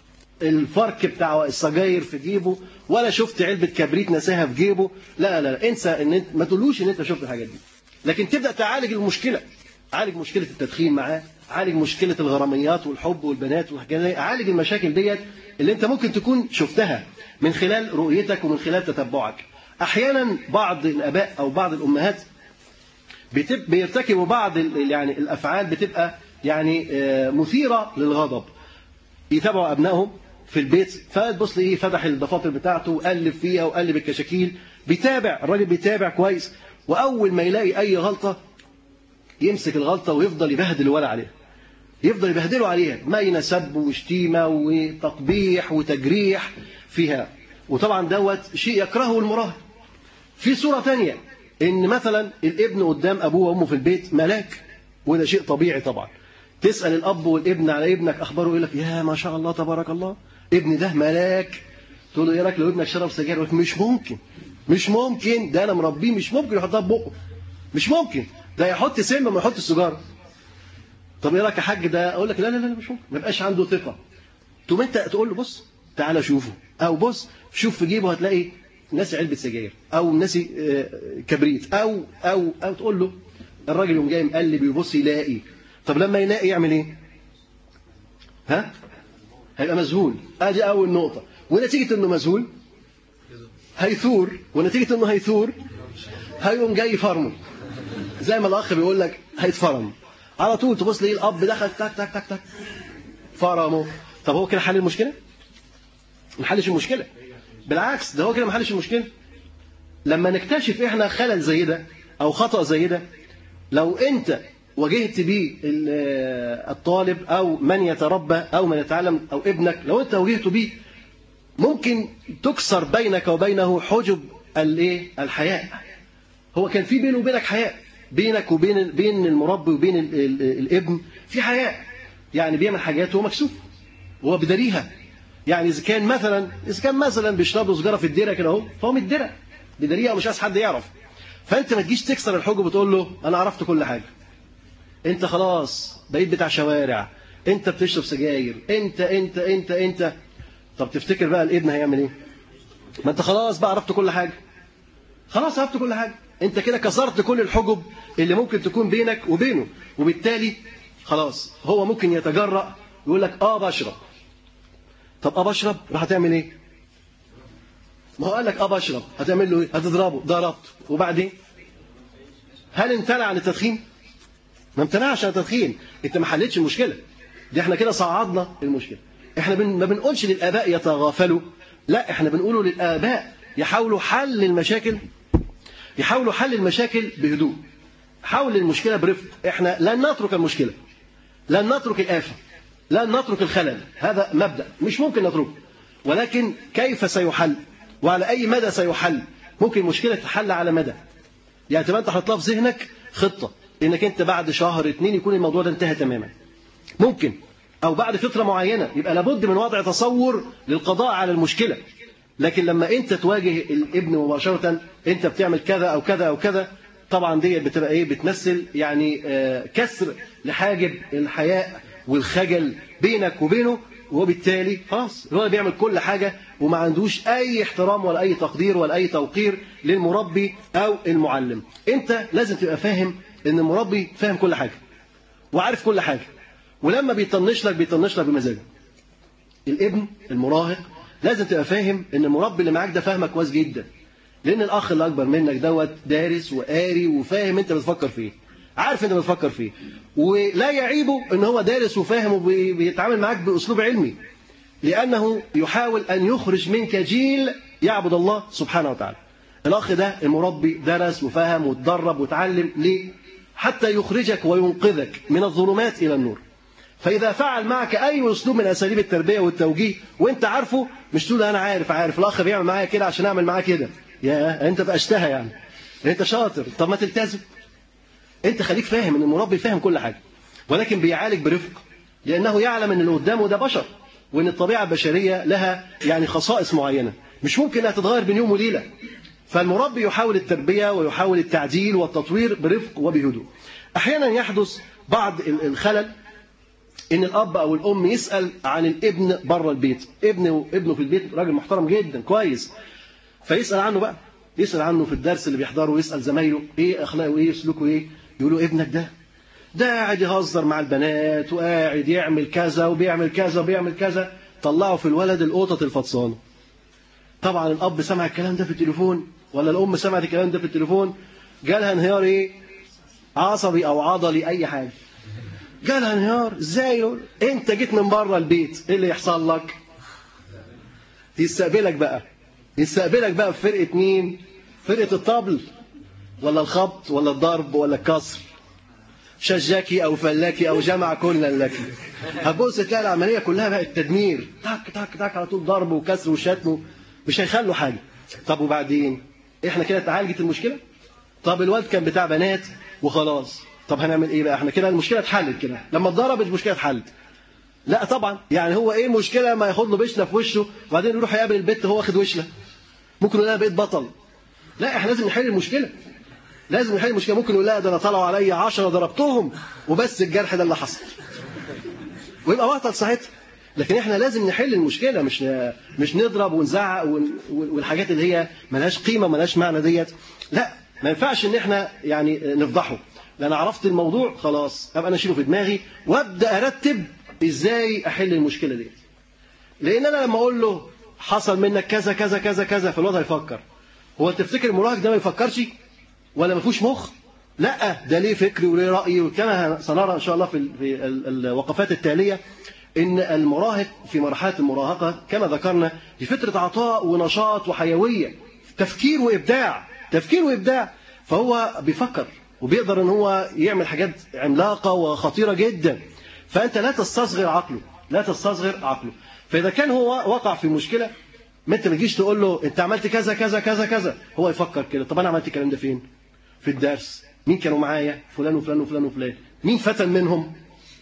الفرك بتاع السجاير في جيبه، ولا شفت علبة كبريت نساها في جيبه. لا لا لا، انسى ان انت ما تقولوش ان انت شفت الحاجات دي، لكن تبدأ تعالج المشكلة. عالج مشكلة التدخين معاه، عالج مشكلة الغراميات والحب والبنات والحاجات دي، عالج المشاكل ديت اللي انت ممكن تكون شفتها من خلال رؤيتك ومن خلال تتبعك. احيانا بعض الاباء او بعض الامهات بيرتكبوا بعض يعني الافعال بتبقى يعني مثيرة للغضب. يتابعوا ابنائهم في البيت، فتبص ليه فتح الدفاتر بتاعته وقلب فيها وقلب الكشاكيل، بيتابع الراجل، بيتابع كويس، واول ما يلاقي اي غلطة يمسك الغلطة ويفضل يبهدل الولد عليها، يفضل يبهدله عليها، ما ينسب وشتيمة وتقبيح وتجريح فيها. وطبعا دوت شيء يكرهه المراهق. في صورة تانية ان مثلا الابن قدام ابوه وامه في البيت ملاك، وده شيء طبيعي طبعا. تسأل الاب والابن على ابنك اخباره، يقول لك يا ما شاء الله تبارك الله ابني ده ملاك. تقول له ايه رايك لو ابنك شرب سجاير؟ يقول لك مش ممكن مش ممكن، ده انا مربيه مش ممكن يحطها في بقه، مش ممكن، ده يحط سم ما يحط السجاره. طب ايه رايك يا حاج ده؟ اقول لك لا لا لا مش ممكن، ما يبقاش عنده ثقه. تقوم انت تقول له بص تعالى شوفه، او بص شوف في جيبه هتلاقي ناسي علبه سجاير او ناسي كبريت او او او تقول له. الراجل يقوم جاي مقلب يبص يلاقي. طب لما يلاقي يعمل ايه؟ ها؟ هيبقى مذهول. ادي اول نقطه. ونتيجه انه مذهول هيثور، ونتيجه انه هيثور هيقوم جاي فرمه، زي ما الاخ بيقول لك هيتفرم على طول. تبص ليه الاب دخل تك تك تك تك فرمه. طب هو كده حل المشكله؟ ما حلش المشكله، بالعكس ده هو كده ما حلش المشكله. لما نكتشف احنا خلل زي ده او خطا زي ده، لو انت واجهت بيه الطالب او من يتربى او من يتعلم او ابنك، لو انت واجهته بيه ممكن تكسر بينك وبينه حجب الايه؟ الحياء. هو كان في بينه وبينك حياء، بينك وبين بين المربي وبين ال ال الابن في حياء، يعني بيعمل حاجات وهو مكسوف وهو بدريها. يعني اذا كان مثلا اذا كان مثلا بيشرب له سجاره في الديره كده اهو، فهو متدرى بدريها ومش عايز حد يعرف. فانت ما تجيش تكسر الحجب وتقول له انا عرفت كل حاجه، انت خلاص بقيت بتاع شوارع، انت بتشرب سجاير، انت انت انت انت طب تفتكر بقى الابن هيعمل ايه؟ ما انت خلاص بقى عرفت كل حاجه، خلاص عرفت كل حاجه، انت كده كسرت كل الحجب اللي ممكن تكون بينك وبينه، وبالتالي خلاص هو ممكن يتجرأ يقول لك اه بشرب. طب اه بشرب، راح هتعمل ايه؟ ما هو قال لك اه بشرب، هتعمل له ايه؟ هتضربه، ضربته، وبعدين هل امتنع عن التدخين؟ ما امتنعش عن التدخين، انت ما حلتش المشكله دي. احنا كده صعدنا المشكله. احنا بن... ما بنقولش للاباء يتغافلوا، لا احنا بنقوله للاباء يحاولوا حل المشاكل، يحاولوا حل المشاكل بهدوء، حاول المشكله برفق. احنا لن نترك المشكله، لن نترك الآفة، لن نترك الخلل، هذا مبدأ مش ممكن نتركه، ولكن كيف سيحل وعلى أي مدى سيحل؟ ممكن المشكلة تحل على مدى، يعني تبقى أنت حاطط في ذهنك خطة إنك أنت بعد شهر اتنين يكون الموضوع ده انتهى تماما، ممكن، أو بعد فترة معينة يبقى لابد من وضع تصور للقضاء على المشكلة. لكن لما أنت تواجه الابن مباشرة أنت بتعمل كذا أو كذا أو كذا، طبعا دي بتبقى ايه؟ بتمثل يعني آه كسر لحاجب الحياء والخجل بينك وبينه، وبالتالي خلاص هو بيعمل كل حاجة وما عندوش أي احترام ولا أي تقدير ولا أي توقير للمربي أو المعلم. أنت لازم تبقى فاهم إن المربي فاهم كل حاجة وعارف كل حاجة، ولما بيطنش لك بيطنش لك بمزاجه. الابن المراهق لازم تبقى فاهم إن المربي اللي معاك ده فاهمك كويس جدا، لأن الأخ اللي أكبر منك دوت دارس وقاري وفاهم أنت بتفكر فيه، عارف أنت بتفكر فيه، ولا يعيبه إن هو دارس وفاهم وبيتعامل معاك بأسلوب علمي، لأنه يحاول أن يخرج منك جيل يعبد الله سبحانه وتعالى. الأخ ده المربي درس وفهم وتدرب وتعلم ليه؟ حتى يخرجك وينقذك من الظلمات إلى النور. فإذا فعل معك أي أسلوب من أساليب التربية والتوجيه وأنت عارفه، مش تقول أنا عارف عارف الأخ بيعمل معايا كده عشان أعمل معاه كده، يا أنت بقى اشتهى يعني، أنت شاطر، طب ما تلتزم. أنت خليك فاهم إن المربي فاهم كل حاجة، ولكن بيعالج برفق، لأنه يعلم إن اللي قدامه ده بشر، وإن الطبيعة البشرية لها يعني خصائص معينة مش ممكن أنها تتغير بين يوم وليلة. فالمربي يحاول التربية ويحاول التعديل والتطوير برفق وبهدوء. أحيانا يحدث بعض الخلل إن الأب أو الأم يسأل عن الابن بره البيت. ابنه ابنه في البيت راجل محترم جدا كويس، فيسأل عنه بقى، يسأل عنه في الدرس اللي بيحضره، ويسأل زمايله إيه أخلاقه وإيه سلوكه إيه. يقولوا ابنك ده ده قاعد يهزر مع البنات وقاعد يعمل كذا وبيعمل كذا وبيعمل كذا. طلعوا في الولد القطط الفطسانة. طبعا الأب سمع الكلام ده في التليفون ولا الأم سمعت الكلام ده في التليفون، جالها انهيار إيه؟ عصبي أو عضلي أي حاجة. جالها انهيار. إزاي؟ أنت جيت من بره البيت، إيه اللي يحصل لك؟ يستقبلك بقى يستقبلك بقى في فرقة مين؟ فرقة الطبل ولا الخبط ولا الضرب ولا الكسر، شجاكي أو فلاكي أو جمع كلا لك. هتبص تلاقي العملية كلها بقت تدمير، تك تك تك على طول، ضرب وكسر وشتم، مش هيخلوا حاجة. طب وبعدين احنا كده اتعالجت المشكلة؟ طب الواد كان بتاع بنات وخلاص، طب هنعمل ايه بقى؟ احنا كده المشكلة اتحلت كده، لما اتضربت المشكلة اتحلت. لا طبعا، يعني هو ايه المشكلة ما ياخد له بشلة في وشه وبعدين يروح يقابل البت هو واخد وشلة؟ ممكن يقول لها بقيت بطل. لا، احنا لازم نحل المشكلة، لازم نحل المشكلة. ممكن يقول لها ده انا طلعوا عليا عشرة ضربتهم وبس الجرح ده اللي حصل، ويبقى بطل ساعتها. لكن احنا لازم نحل المشكلة، مش مش نضرب ونزعق والحاجات اللي هي ملهاش قيمة ملهاش معنى ديت. لا، ما ينفعش ان احنا يعني نفضحه. لأن عرفت الموضوع خلاص ابقى انا اشيله في دماغي وابدا ارتب ازاي احل المشكلة ديت. لان انا لما اقول له حصل منك كذا كذا كذا كذا، فالوضع هيفكر. هو تفتكر المراهق ده ما يفكرش ولا ما فيهوش مخ؟ لا، ده ليه فكري وليه رأيي. وكما سنرى إن شاء الله في الوقفات التالية إن المراهق في مرحلة المراهقة كما ذكرنا في فترة عطاء ونشاط وحيوية، تفكير وإبداع، تفكير وإبداع. فهو بيفكر وبيقدر إن هو يعمل حاجات عملاقة وخطيرة جدا. فأنت لا تستصغر عقله، لا تستصغر عقله. فإذا كان هو وقع في مشكلة، ما انت ما تجيش تقول له انت عملت كذا كذا كذا كذا، هو يفكر كده. طب انا عملت الكلام ده فين؟ في الدرس. مين كانوا معايا؟ فلان وفلان وفلان وفلان. مين فتن منهم؟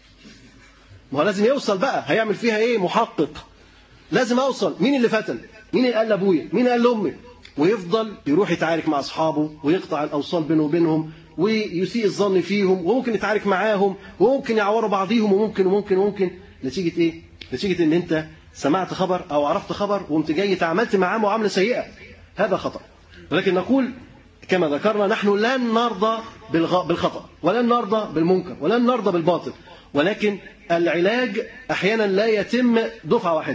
ما هو لازم يوصل بقى، هيعمل فيها ايه؟ محقق. لازم اوصل مين اللي فتن، مين اللي قال لابويا، مين قال لامي. ويفضل يروح يتعارك مع اصحابه ويقطع الاوصال بينه وبينهم ويسيء الظن فيهم، وممكن يتعارك معاهم وممكن يعوروا بعضيهم، وممكن وممكن وممكن نتيجه ايه؟ نتيجه ان انت سمعت خبر أو عرفت خبر وقمت جاي تعاملت معاه معاملة سيئة. هذا خطأ. ولكن نقول كما ذكرنا نحن لن نرضى بالخطأ ولن نرضى بالمنكر ولن نرضى بالباطل، ولكن العلاج أحيانا لا يتم دفعة واحدة.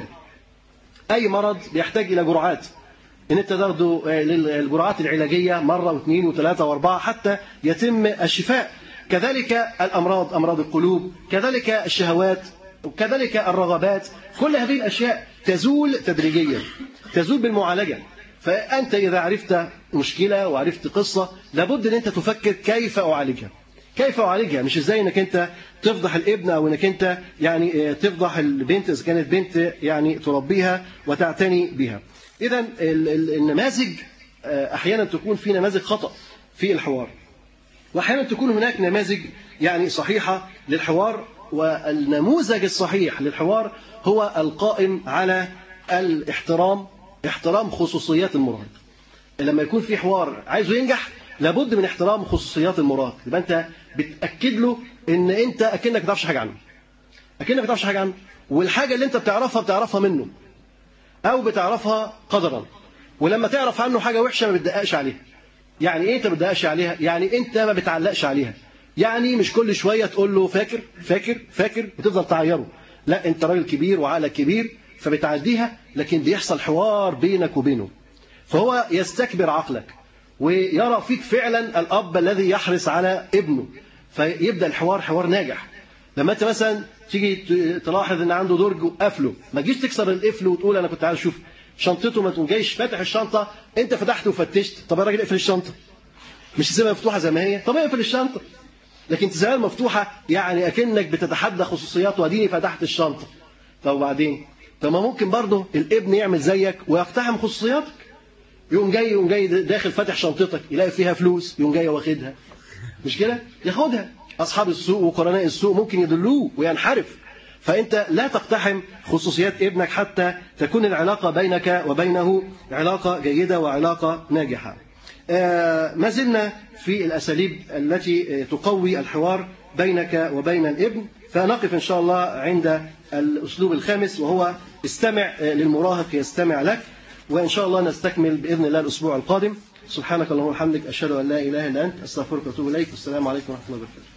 أي مرض بيحتاج إلى جرعات، إن أنت تاخده الجرعات العلاجية مرة واثنين وثلاثة وأربعة حتى يتم الشفاء. كذلك الأمراض، أمراض القلوب، كذلك الشهوات، وكذلك الرغبات. كل هذه الأشياء تزول تدريجيا، تزول بالمعالجة. فأنت إذا عرفت مشكلة وعرفت قصة لابد أن أنت تفكر كيف أعالجها، كيف أعالجها. مش إزاي أنك أنت تفضح الابن أو أنك أنت يعني تفضح البنت إذا كانت بنت يعني تربيها وتعتني بها. إذن النماذج أحيانا تكون في نماذج خطأ في الحوار، وأحيانا تكون هناك نماذج يعني صحيحة للحوار. والنموذج الصحيح للحوار هو القائم على الاحترام، احترام خصوصيات المراهق. لما يكون في حوار عايزه ينجح لابد من احترام خصوصيات المراهق. يبقى انت بتأكد له ان انت اكنك ما تعرفش حاجه عنه، اكنك ما تعرفش حاجه عنه، والحاجه اللي انت بتعرفها بتعرفها منه او بتعرفها قدرا. ولما تعرف عنه حاجه وحشه ما بتدققش عليها. يعني ايه انت ما بتدققش عليها؟ يعني انت ما بتعلقش عليها. يعني مش كل شوية تقول له فاكر فاكر فاكر وتفضل تعيره. لا، انت راجل كبير وعقلك كبير فبتعديها، لكن بيحصل حوار بينك وبينه. فهو يستكبر عقلك ويرى فيك فعلا الأب الذي يحرص على ابنه، فيبدأ الحوار حوار ناجح. لما انت مثلا تيجي تلاحظ ان عنده درج وقفله، ما تجيش تكسر القفل وتقول انا كنت عايز اشوف شنطته، ما تقوم جايش فاتح الشنطة انت فتحت وفتشت. طب يا راجل اقفل الشنطة، مش تسيبها مفتوحة زي ما هي. طب اقفل الشنطة، لكن تسيبها مفتوحة يعني أكنك بتتحدى خصوصيات واديني فتحت الشنطة. طب وبعدين؟ طب ما ممكن برضه الابن يعمل زيك ويقتحم خصوصياتك. يقوم جاي يقوم جاي داخل فاتح شنطتك يلاقي فيها فلوس، يقوم جاي واخدها. مش كده؟ ياخدها. أصحاب السوق وقرناء السوق ممكن يدلوه وينحرف. فأنت لا تقتحم خصوصيات ابنك حتى تكون العلاقة بينك وبينه علاقة جيدة وعلاقة ناجحة. آه ما زلنا في الأساليب التي تقوي الحوار بينك وبين الابن. فنقف إن شاء الله عند الأسلوب الخامس، وهو استمع للمراهق يستمع لك، وإن شاء الله نستكمل بإذن الله الأسبوع القادم. سبحانك اللهم وبحمدك، أشهد أن لا إله إلا أنت، أستغفرك وأتوب إليك. والسلام عليكم ورحمة الله وبركاته.